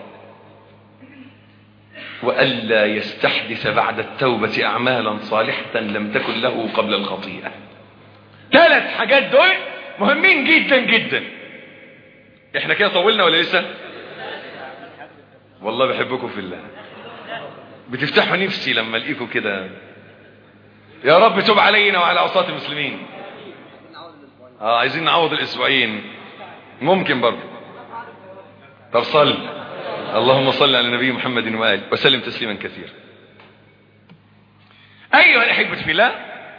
وألا يستحدث بعد التوبة أعمالا صالحة لم تكن له قبل الخطيئة. 3 حاجات دول مهمين جدا جدا. احنا كده طولنا ولا لسه؟ والله بحبكم في الله، بتفتحوا نفسي لما الاقيكم كده. يا رب توب علينا وعلى عصاة المسلمين. عايزين نعوض الاسبوعين، ممكن برضه. طب صل، اللهم صل على النبي محمد وآله وسلم تسليما كثيرا. ايها الاحبة في الله،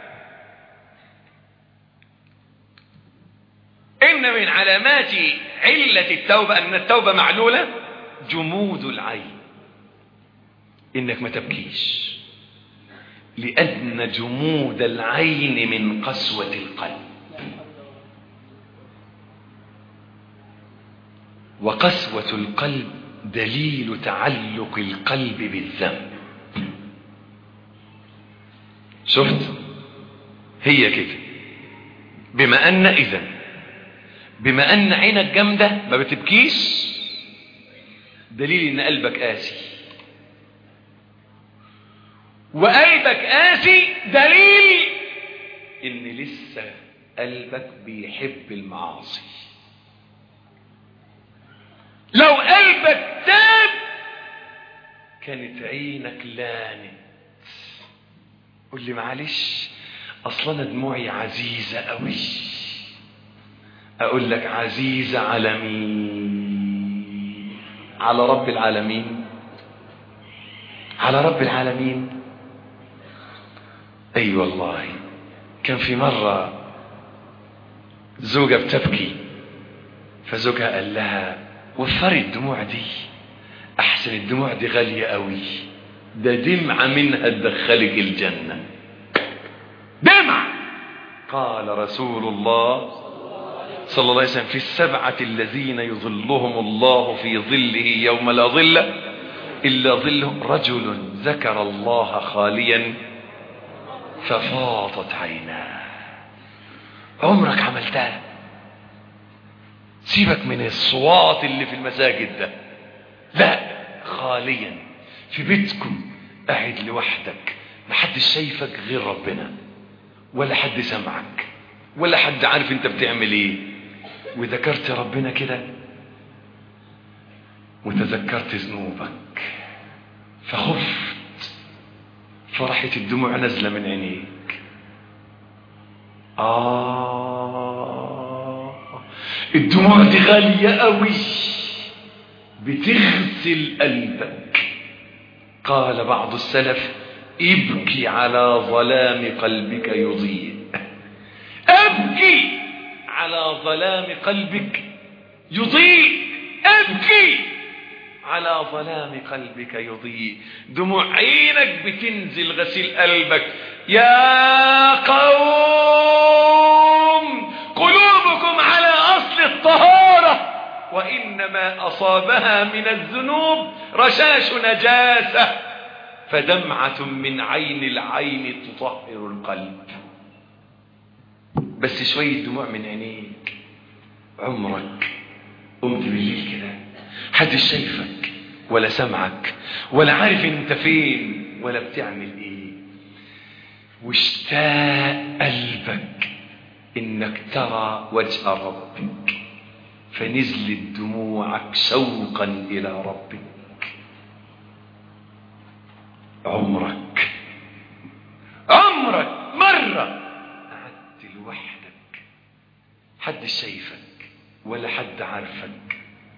ان من علامات علة التوبة ان التوبة معلولة جمود العين، انك ما تبكيش، لان جمود العين من قسوة القلب، وقسوة القلب دليل تعلق القلب بالذنب. شفت؟ هي كده. بما ان عينك جامدة ما بتبكيش، دليل ان قلبك قاسي، وقلبك قاسي دليل ان لسه قلبك بيحب المعاصي. لو قلبك تاب كانت عينك لانت. قل لي معلش اصلا دموعي عزيزة قوي. اقول لك عزيزة على مين؟ على رب العالمين، على رب العالمين. اي والله. كان في مرة زوجة بتبكي، فزوجها قال لها وفري الدموع دي، احسن الدموع دي غالية قوي، ده دمعة منها تدخلك الجنة. دمعة. قال رسول الله صلى الله عليه وسلم في 7 الذين يظلهم الله في ظله يوم لا ظل إلا ظله، رجل ذكر الله خاليا ففاضت عيناه. عمرك عملتها؟ سيبك من الصوات اللي في المساجد ده، لا، خاليا في بيتكم قاعد لوحدك، محدش شايفك غير ربنا، ولا حد سمعك، ولا حد عارف انت بتعمل ايه، وذكرت ربنا كده وتذكرت ذنوبك فخفت، فرحت الدموع نزلة من عينيك. الدموع دي غالية قوي، بتغسل قلبك. قال بعض السلف ابكي على ظلام قلبك يضيء. ابكي على ظلام قلبك يضيء. ابكي على ظلام قلبك يضيء. دموع عينك بتنزل غسيل قلبك. يا قوم قلوبكم على أصل الطهارة، وإنما أصابها من الذنوب رشاش نجاسة، فدمعة من عين العين تطهر القلب. بس شوية دموع من عينيك. عمرك قمت بالليل كده حد شايفك ولا سمعك ولا عارف انت فين ولا بتعمل ايه، واشتاق قلبك انك ترى وجه ربك، فنزلت دموعك شوقا الى ربك. عمرك مرة قعدت لوحدك حد شايفك ولا حد عارفك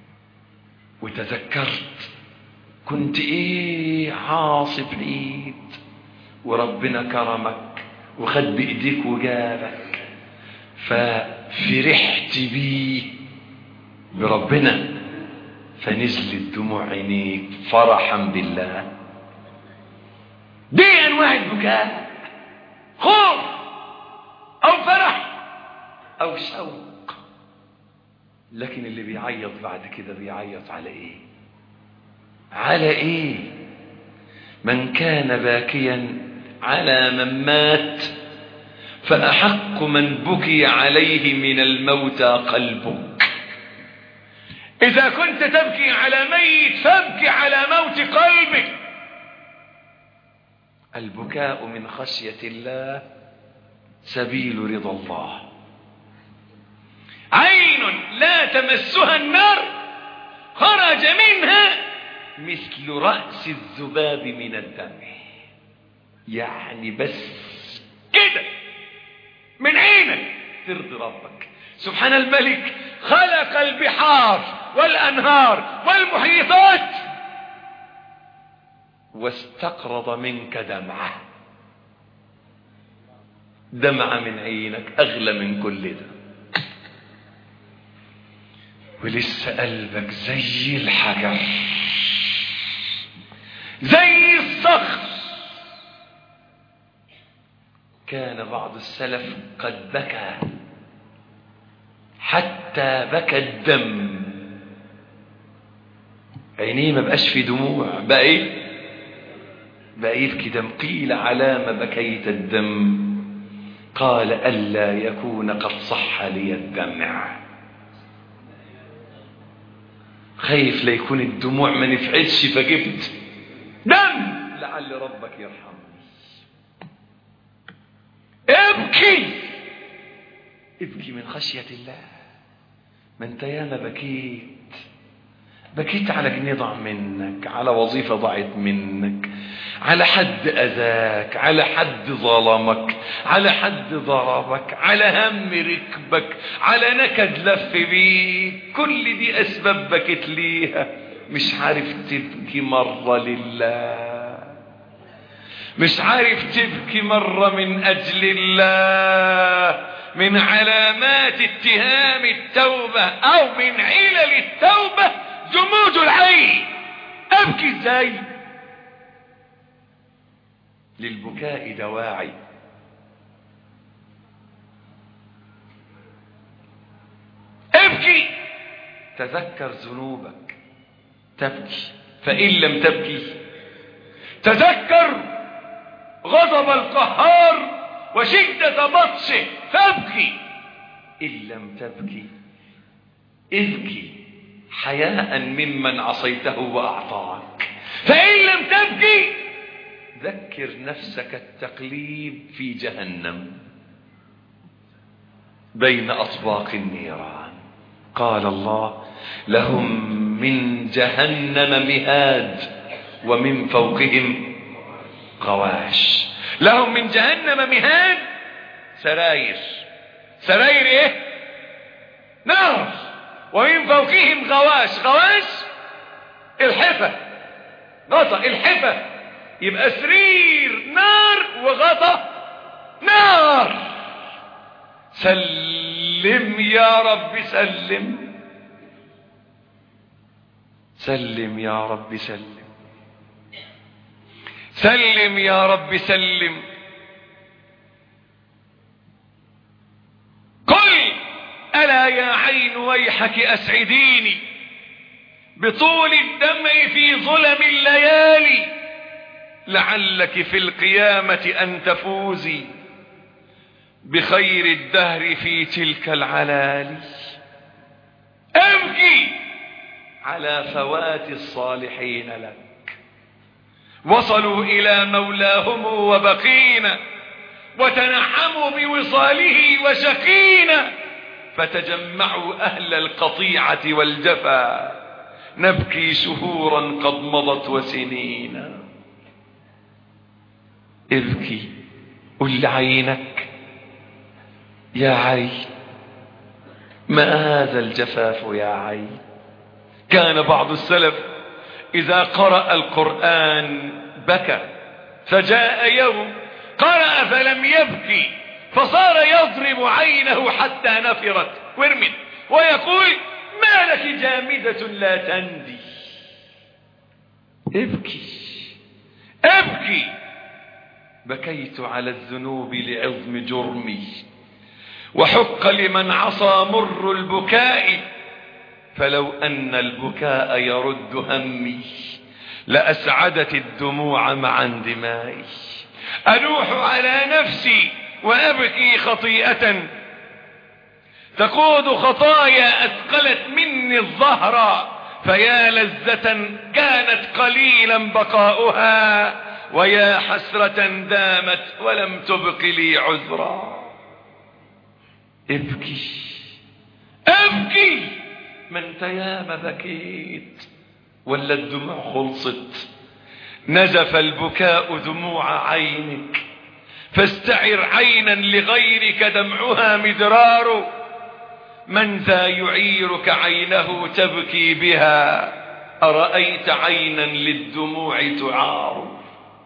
وتذكرت كنت ايه عاصي بعيد وربنا كرمك وخد بايديك وجابك، ففرحت بيه بربنا فنزلت دموع عينيك فرحا بالله. دي انواع البكاء، خوف او فرح او شوق. لكن اللي بيعيط بعد كده بيعيط على ايه؟ على ايه؟ من كان باكيا على من مات فأحق من بكي عليه من الموتى قلبك. إذا كنت تبكي على ميت فابكي على موت قلبك. البكاء من خشية الله سبيل رضا الله. عين لا تمسها النار خرج منها مثل رأس الذباب من الدم. يعني بس كده من عينك ترضي ربك. سبحان الملك خلق البحار والأنهار والمحيطات واستقرض منك دمعة من عينك أغلى من كل ده، ولسه قلبك زي الحجر زي الصخر. كان بعض السلف قد بكى حتى بكى الدم، عينيه ما بقاش في دموع، بقى يبكي دم. قيل على ما بكيت الدم؟ قال ألا يكون قد صح لي الدمع. خايف لا يكون الدموع ما نفعتش فجبت دم لعل ربك يرحمني. ابكي من خشية الله. ما انت ياما بكيت على جنيه ضاع منك، على وظيفة ضاعت منك، على حد أذاك، على حد ظلمك، على حد ضربك، على هم ركبك، على نكد لف بيك. كل دي أسباب بكيت ليها. مش عارف تبكي مرة لله، مش عارف تبكي مرة من أجل الله. من علامات اتهام التوبة أو من علل التوبة جمود العين. أبكي ازاي؟ للبكاء دواعي. ابكي، تذكر ذنوبك تبكي، فإن لم تبكي تذكر غضب القهار وشدة بطشه فابكي. إن لم تبكي ابكي حياء ممن عصيته وأعطاك. فإن لم تبكي ذكر نفسك التقليب في جهنم بين أطباق النيران. قال الله لهم من جهنم مهاد ومن فوقهم غواش. لهم من جهنم مهاد، سراير ايه؟ نار. ومن فوقهم غواش الحفة، غطا الحفة، يبقى سرير نار وغطا نار. سلم يا رب سلم. سلم يا رب سلم، سلم يا رب سلم. قل ألا يا عين ويحك أسعديني بطول الدمع في ظلم الليالي، لعلك في القيامة أن تفوزي بخير الدهر في تلك العلالي. أبكي على فوات الصالحين لك، وصلوا إلى مولاهم وبقينا، وتنعموا بوصاله وشقينا، فتجمعوا أهل القطيعة والجفا، نبكي شهورا قد مضت وسنين. ابكي، قل لعينك يا عين ما هذا الجفاف يا عين. كان بعض السلف إذا قرأ القرآن بكى، فجاء يوم قرأ فلم يبكي، فصار يضرب عينه حتى نفرت ورمت، ويقول ما لك جامدة لا تندي. ابكي ابكي. بكيت على الذنوب لعظم جرمي، وحق لمن عصى مر البكاء، فلو أن البكاء يرد همي لأسعدت الدموع مع اندمائي. أنوح على نفسي وأبكي خطيئة تقود خطايا أثقلت مني الظهر، فيا لذة كانت قليلا بقاؤها، ويا حسرة دامت ولم تبق لي عذرا. ابكي ابكي. ما انت ياما بكيت ولا الدموع خلصت؟ نزف البكاء دموع عينك، فاستعر عينا لغيرك دمعها مدرار. من ذا يعيرك عينه تبكي بها؟ أرأيت عينا للدموع تعار؟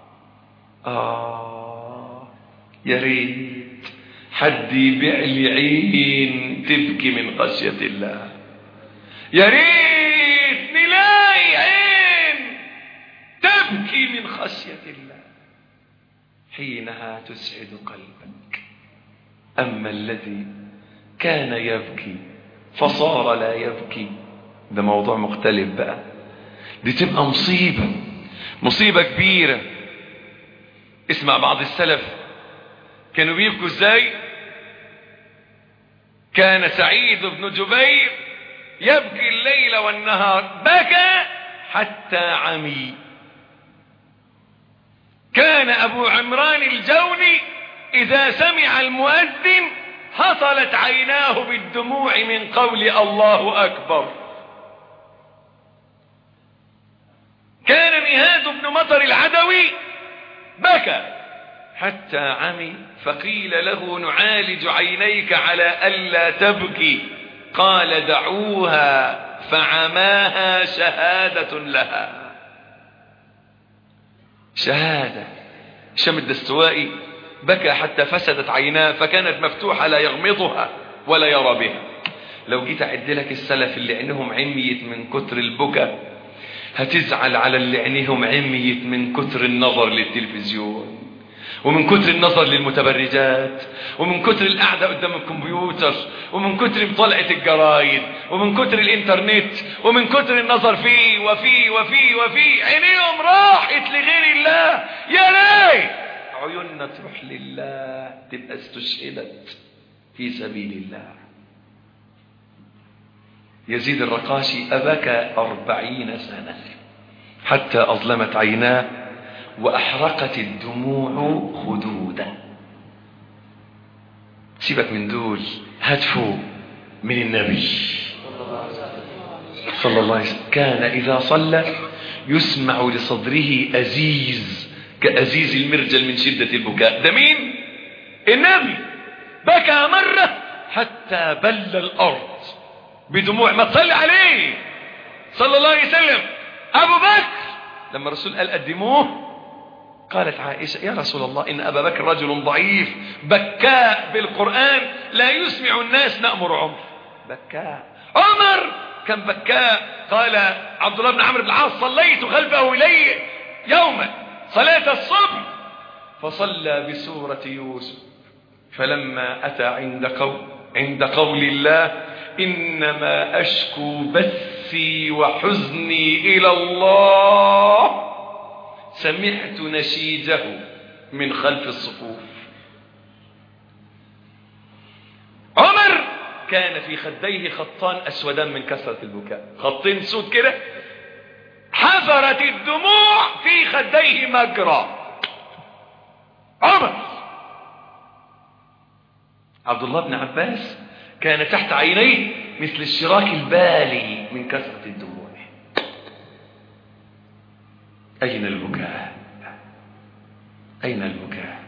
يا ريت حد يبيع لي عين تبكي من خشية الله. يا ريت نلاقي عين تبكي من خشية الله، حينها تسعد قلبك. أما الذي كان يبكي فصار لا يبكي، ده موضوع مختلف بقى، دي تبقى مصيبة كبيرة. اسمع بعض السلف كانوا بيبكوا ازاي. كان سعيد بن جبير يبكي الليل والنهار، بكى حتى عمي. كان أبو عمران الجوني إذا سمع المؤذن حصلت عيناه بالدموع من قول الله أكبر. كان نهاد بن مطر العدوي بكى حتى عمي، فقيل له نعالج عينيك على ألا تبكي، قال دعوها فعماها شهادة لها. شهادة. هشام الدستوائي بكى حتى فسدت عيناه، فكانت مفتوحة لا يغمضها ولا يرى بها. لو جيت أعد لك السلف اللي عينهم عميت من كتر البكاء، هتزعل على اللي عينهم عميت من كتر النظر للتلفزيون، ومن كتر النظر للمتبرجات، ومن كتر القعدة قدام الكمبيوتر، ومن كتر مطالعة الجرايد، ومن كتر الانترنت، ومن كتر النظر فيه وفيه عينيهم راحت لغير الله. يا ليه عيوننا تروح لله، تبقى استشهدت في سبيل الله. يزيد الرقاشي أبكى 40 سنة حتى أظلمت عيناه وأحرقت الدموع خدودا. سيبك من دول، هدفوا من النبي صلى الله عليه وسلم. كان إذا صلى يسمع لصدره أزيز كأزيز المرجل من شدة البكاء. ده مين؟ النبي. بكى مرة حتى بل الأرض بدموع. ما تصلي عليه صلى الله عليه وسلم. أبو بكر لما الرسول قال قدموه، قالت عائشة يا رسول الله إن أبا بكر رجل ضعيف بكاء بالقرآن لا يسمع الناس نأمر عمر. بكاء. عمر كان بكاء. قال عبد الله بن عمرو بن العاص: صليت خلفه إلي يوما صلاة الصبح فصلى بسورة يوسف، فلما أتى عند قول الله: إنما أشكو بثي وحزني إلى الله، سمعت نشيجه من خلف الصفوف. عمر كان في خديه خطان أسودان من كثرة البكاء، خطين سود كده، حفرت الدموع في خديه مجرى. عمر. عبد الله بن عباس كان تحت عينيه مثل الشراك البالي من كثرة الدموع. أين البكاء؟ أين البكاء؟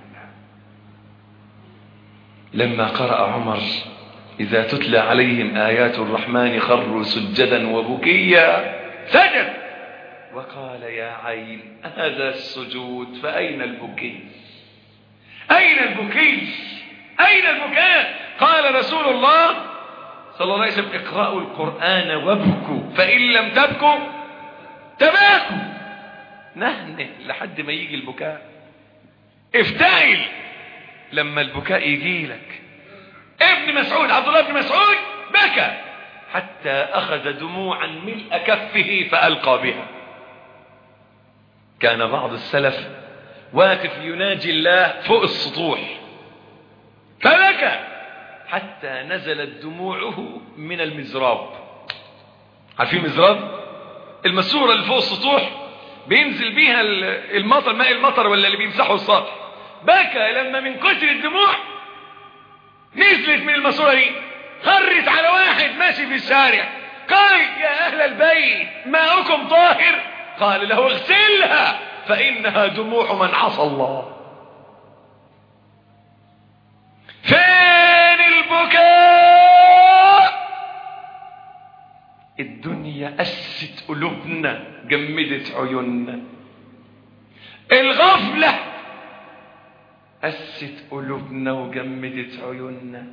لما قرأ عمر: إذا تتلى عليهم آيات الرحمن خروا سجدا وبكيا، سجد وقال: يا عين هذا السجود، فأين البكي؟ أين البكي؟ أين البكاء؟ قال رسول الله صلى الله عليه وسلم: اقرأوا القرآن وابكوا، فإن لم تبكوا تباكوا. نهنه لحد ما يجي البكاء، افتعل لما البكاء يجي لك. ابن مسعود، عبد الله بن مسعود، بكى حتى أخذ دموعا ملء كفه فألقى بها. كان بعض السلف واقف يناجي الله فوق السطوح فبكى حتى نزلت دموعه من المزراب. عارفين مزراب؟ الماسورة اللي فوق السطوح بينزل بيها المطر، ماء المطر ولا اللي بيمسحوا السطح. بكى لما من كتر الدموع نزلت من الماسورة دي، خرت على واحد ماشي في الشارع. قال: يا أهل البيت ماؤكم طاهر؟ قال له: اغسلها فإنها دموع من عصى الله. فين البكاء؟ الدنيا أست قلوبنا، جمدت عيوننا. الغفلة أست قلوبنا وجمدت عيوننا.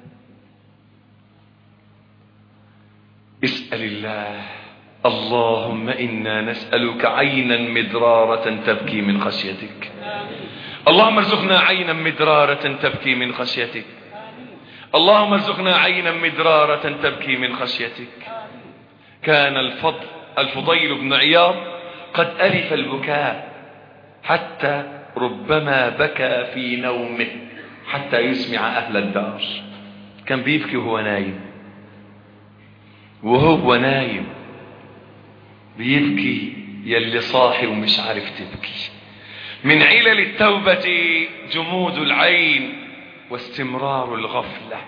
اسأل الله: اللهم إنا نسألك عينا مدرارة تبكي من خشيتك. اللهم ارزقنا عينا مدرارة تبكي من خشيتك. اللهم ارزقنا عينا مدرارة تبكي من خشيتك. كان الفضيل بن عياض قد ألف البكاء حتى ربما بكى في نومه حتى يسمع أهل الدار. كان بيبكي وهو نايم، وهو نايم بيبكي يلي صاحي ومش عارف تبكي. من علل التوبة جمود العين واستمرار الغفلة،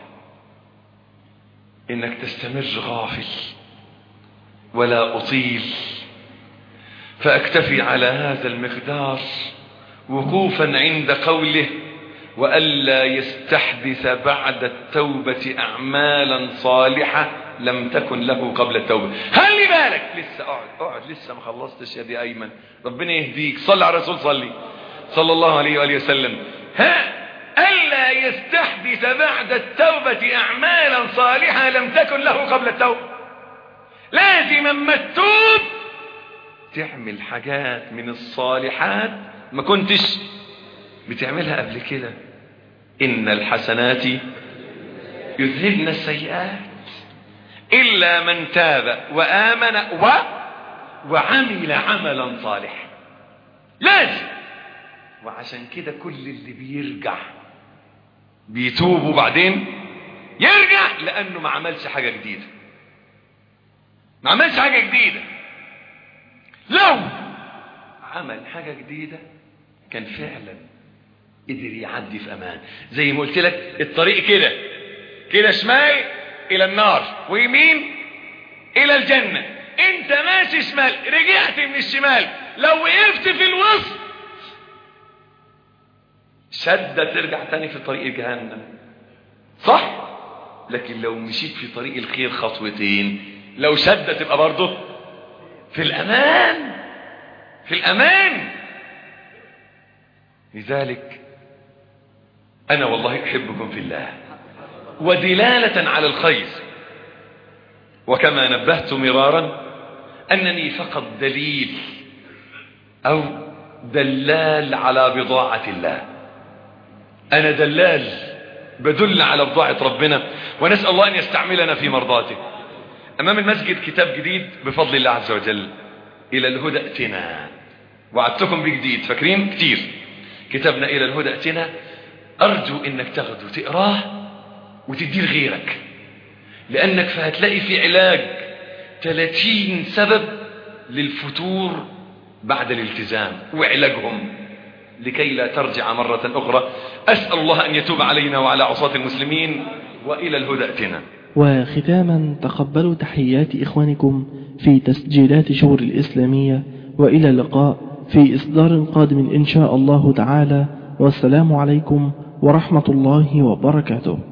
إنك تستمر غافل. ولا أطيل فأكتفي على هذا المقدار وقوفا عند قوله: وألا يستحدث بعد التوبة أعمالا صالحة لم تكن له قبل التوبة. خلي بالك، لسه اقعد لسه ما خلصتش يا دي أيمن، ربنا يهديك. صلى على الرسول، صلى الله عليه وآله وسلم. ألا يستحدث بعد التوبة أعمالا صالحة لم تكن له قبل التوبة. لازم اما تتوب تعمل حاجات من الصالحات ما كنتش بتعملها قبل كده. إن الحسنات يذهبن السيئات إلا من تاب وآمن وعمل عملا صالحا. لازم. وعشان كده كل اللي بيرجع بيتوب وبعدين يرجع لأنه ما عملش حاجة جديدة. ما عملش حاجة جديدة. لو عمل حاجة جديدة كان فعلا قدر يعدي في أمان. زي ما قلت لك، الطريق كده شمال إلى النار ويمين إلى الجنة. انت ماشي شمال، رجعت من الشمال، لو وقفت في الوسط شدة ترجع تاني في طريق جهنم، صح؟ لكن لو مشيت في طريق الخير خطوتين، لو شدة تبقى برضه في الأمان، في الأمان. لذلك أنا والله أحبكم في الله، ودلالة على الخير وكما نبهت مرارا أنني فقط دليل أو دلال على بضاعة الله. أنا دلال بدل على بضاعة ربنا، ونسأل الله أن يستعملنا في مرضاته. أمام المسجد كتاب جديد بفضل الله عز وجل، إلى الهدى ائتنا. وعدتكم بجديد، فاكرين كتير كتابنا إلى الهدى ائتنا. أرجو إنك تاخده تقراه وتديه لغيرك، لأنك فهتلاقي في علاج 30 سبب للفتور بعد الالتزام وعلاجهم لكي لا ترجع مرة أخرى. أسأل الله أن يتوب علينا وعلى عصاة المسلمين. وإلى الهدى ائتنا. وختاما تقبلوا تحيات إخوانكم في تسجيلات شور الإسلامية، وإلى اللقاء في إصدار قادم إن شاء الله تعالى، والسلام عليكم ورحمة الله وبركاته.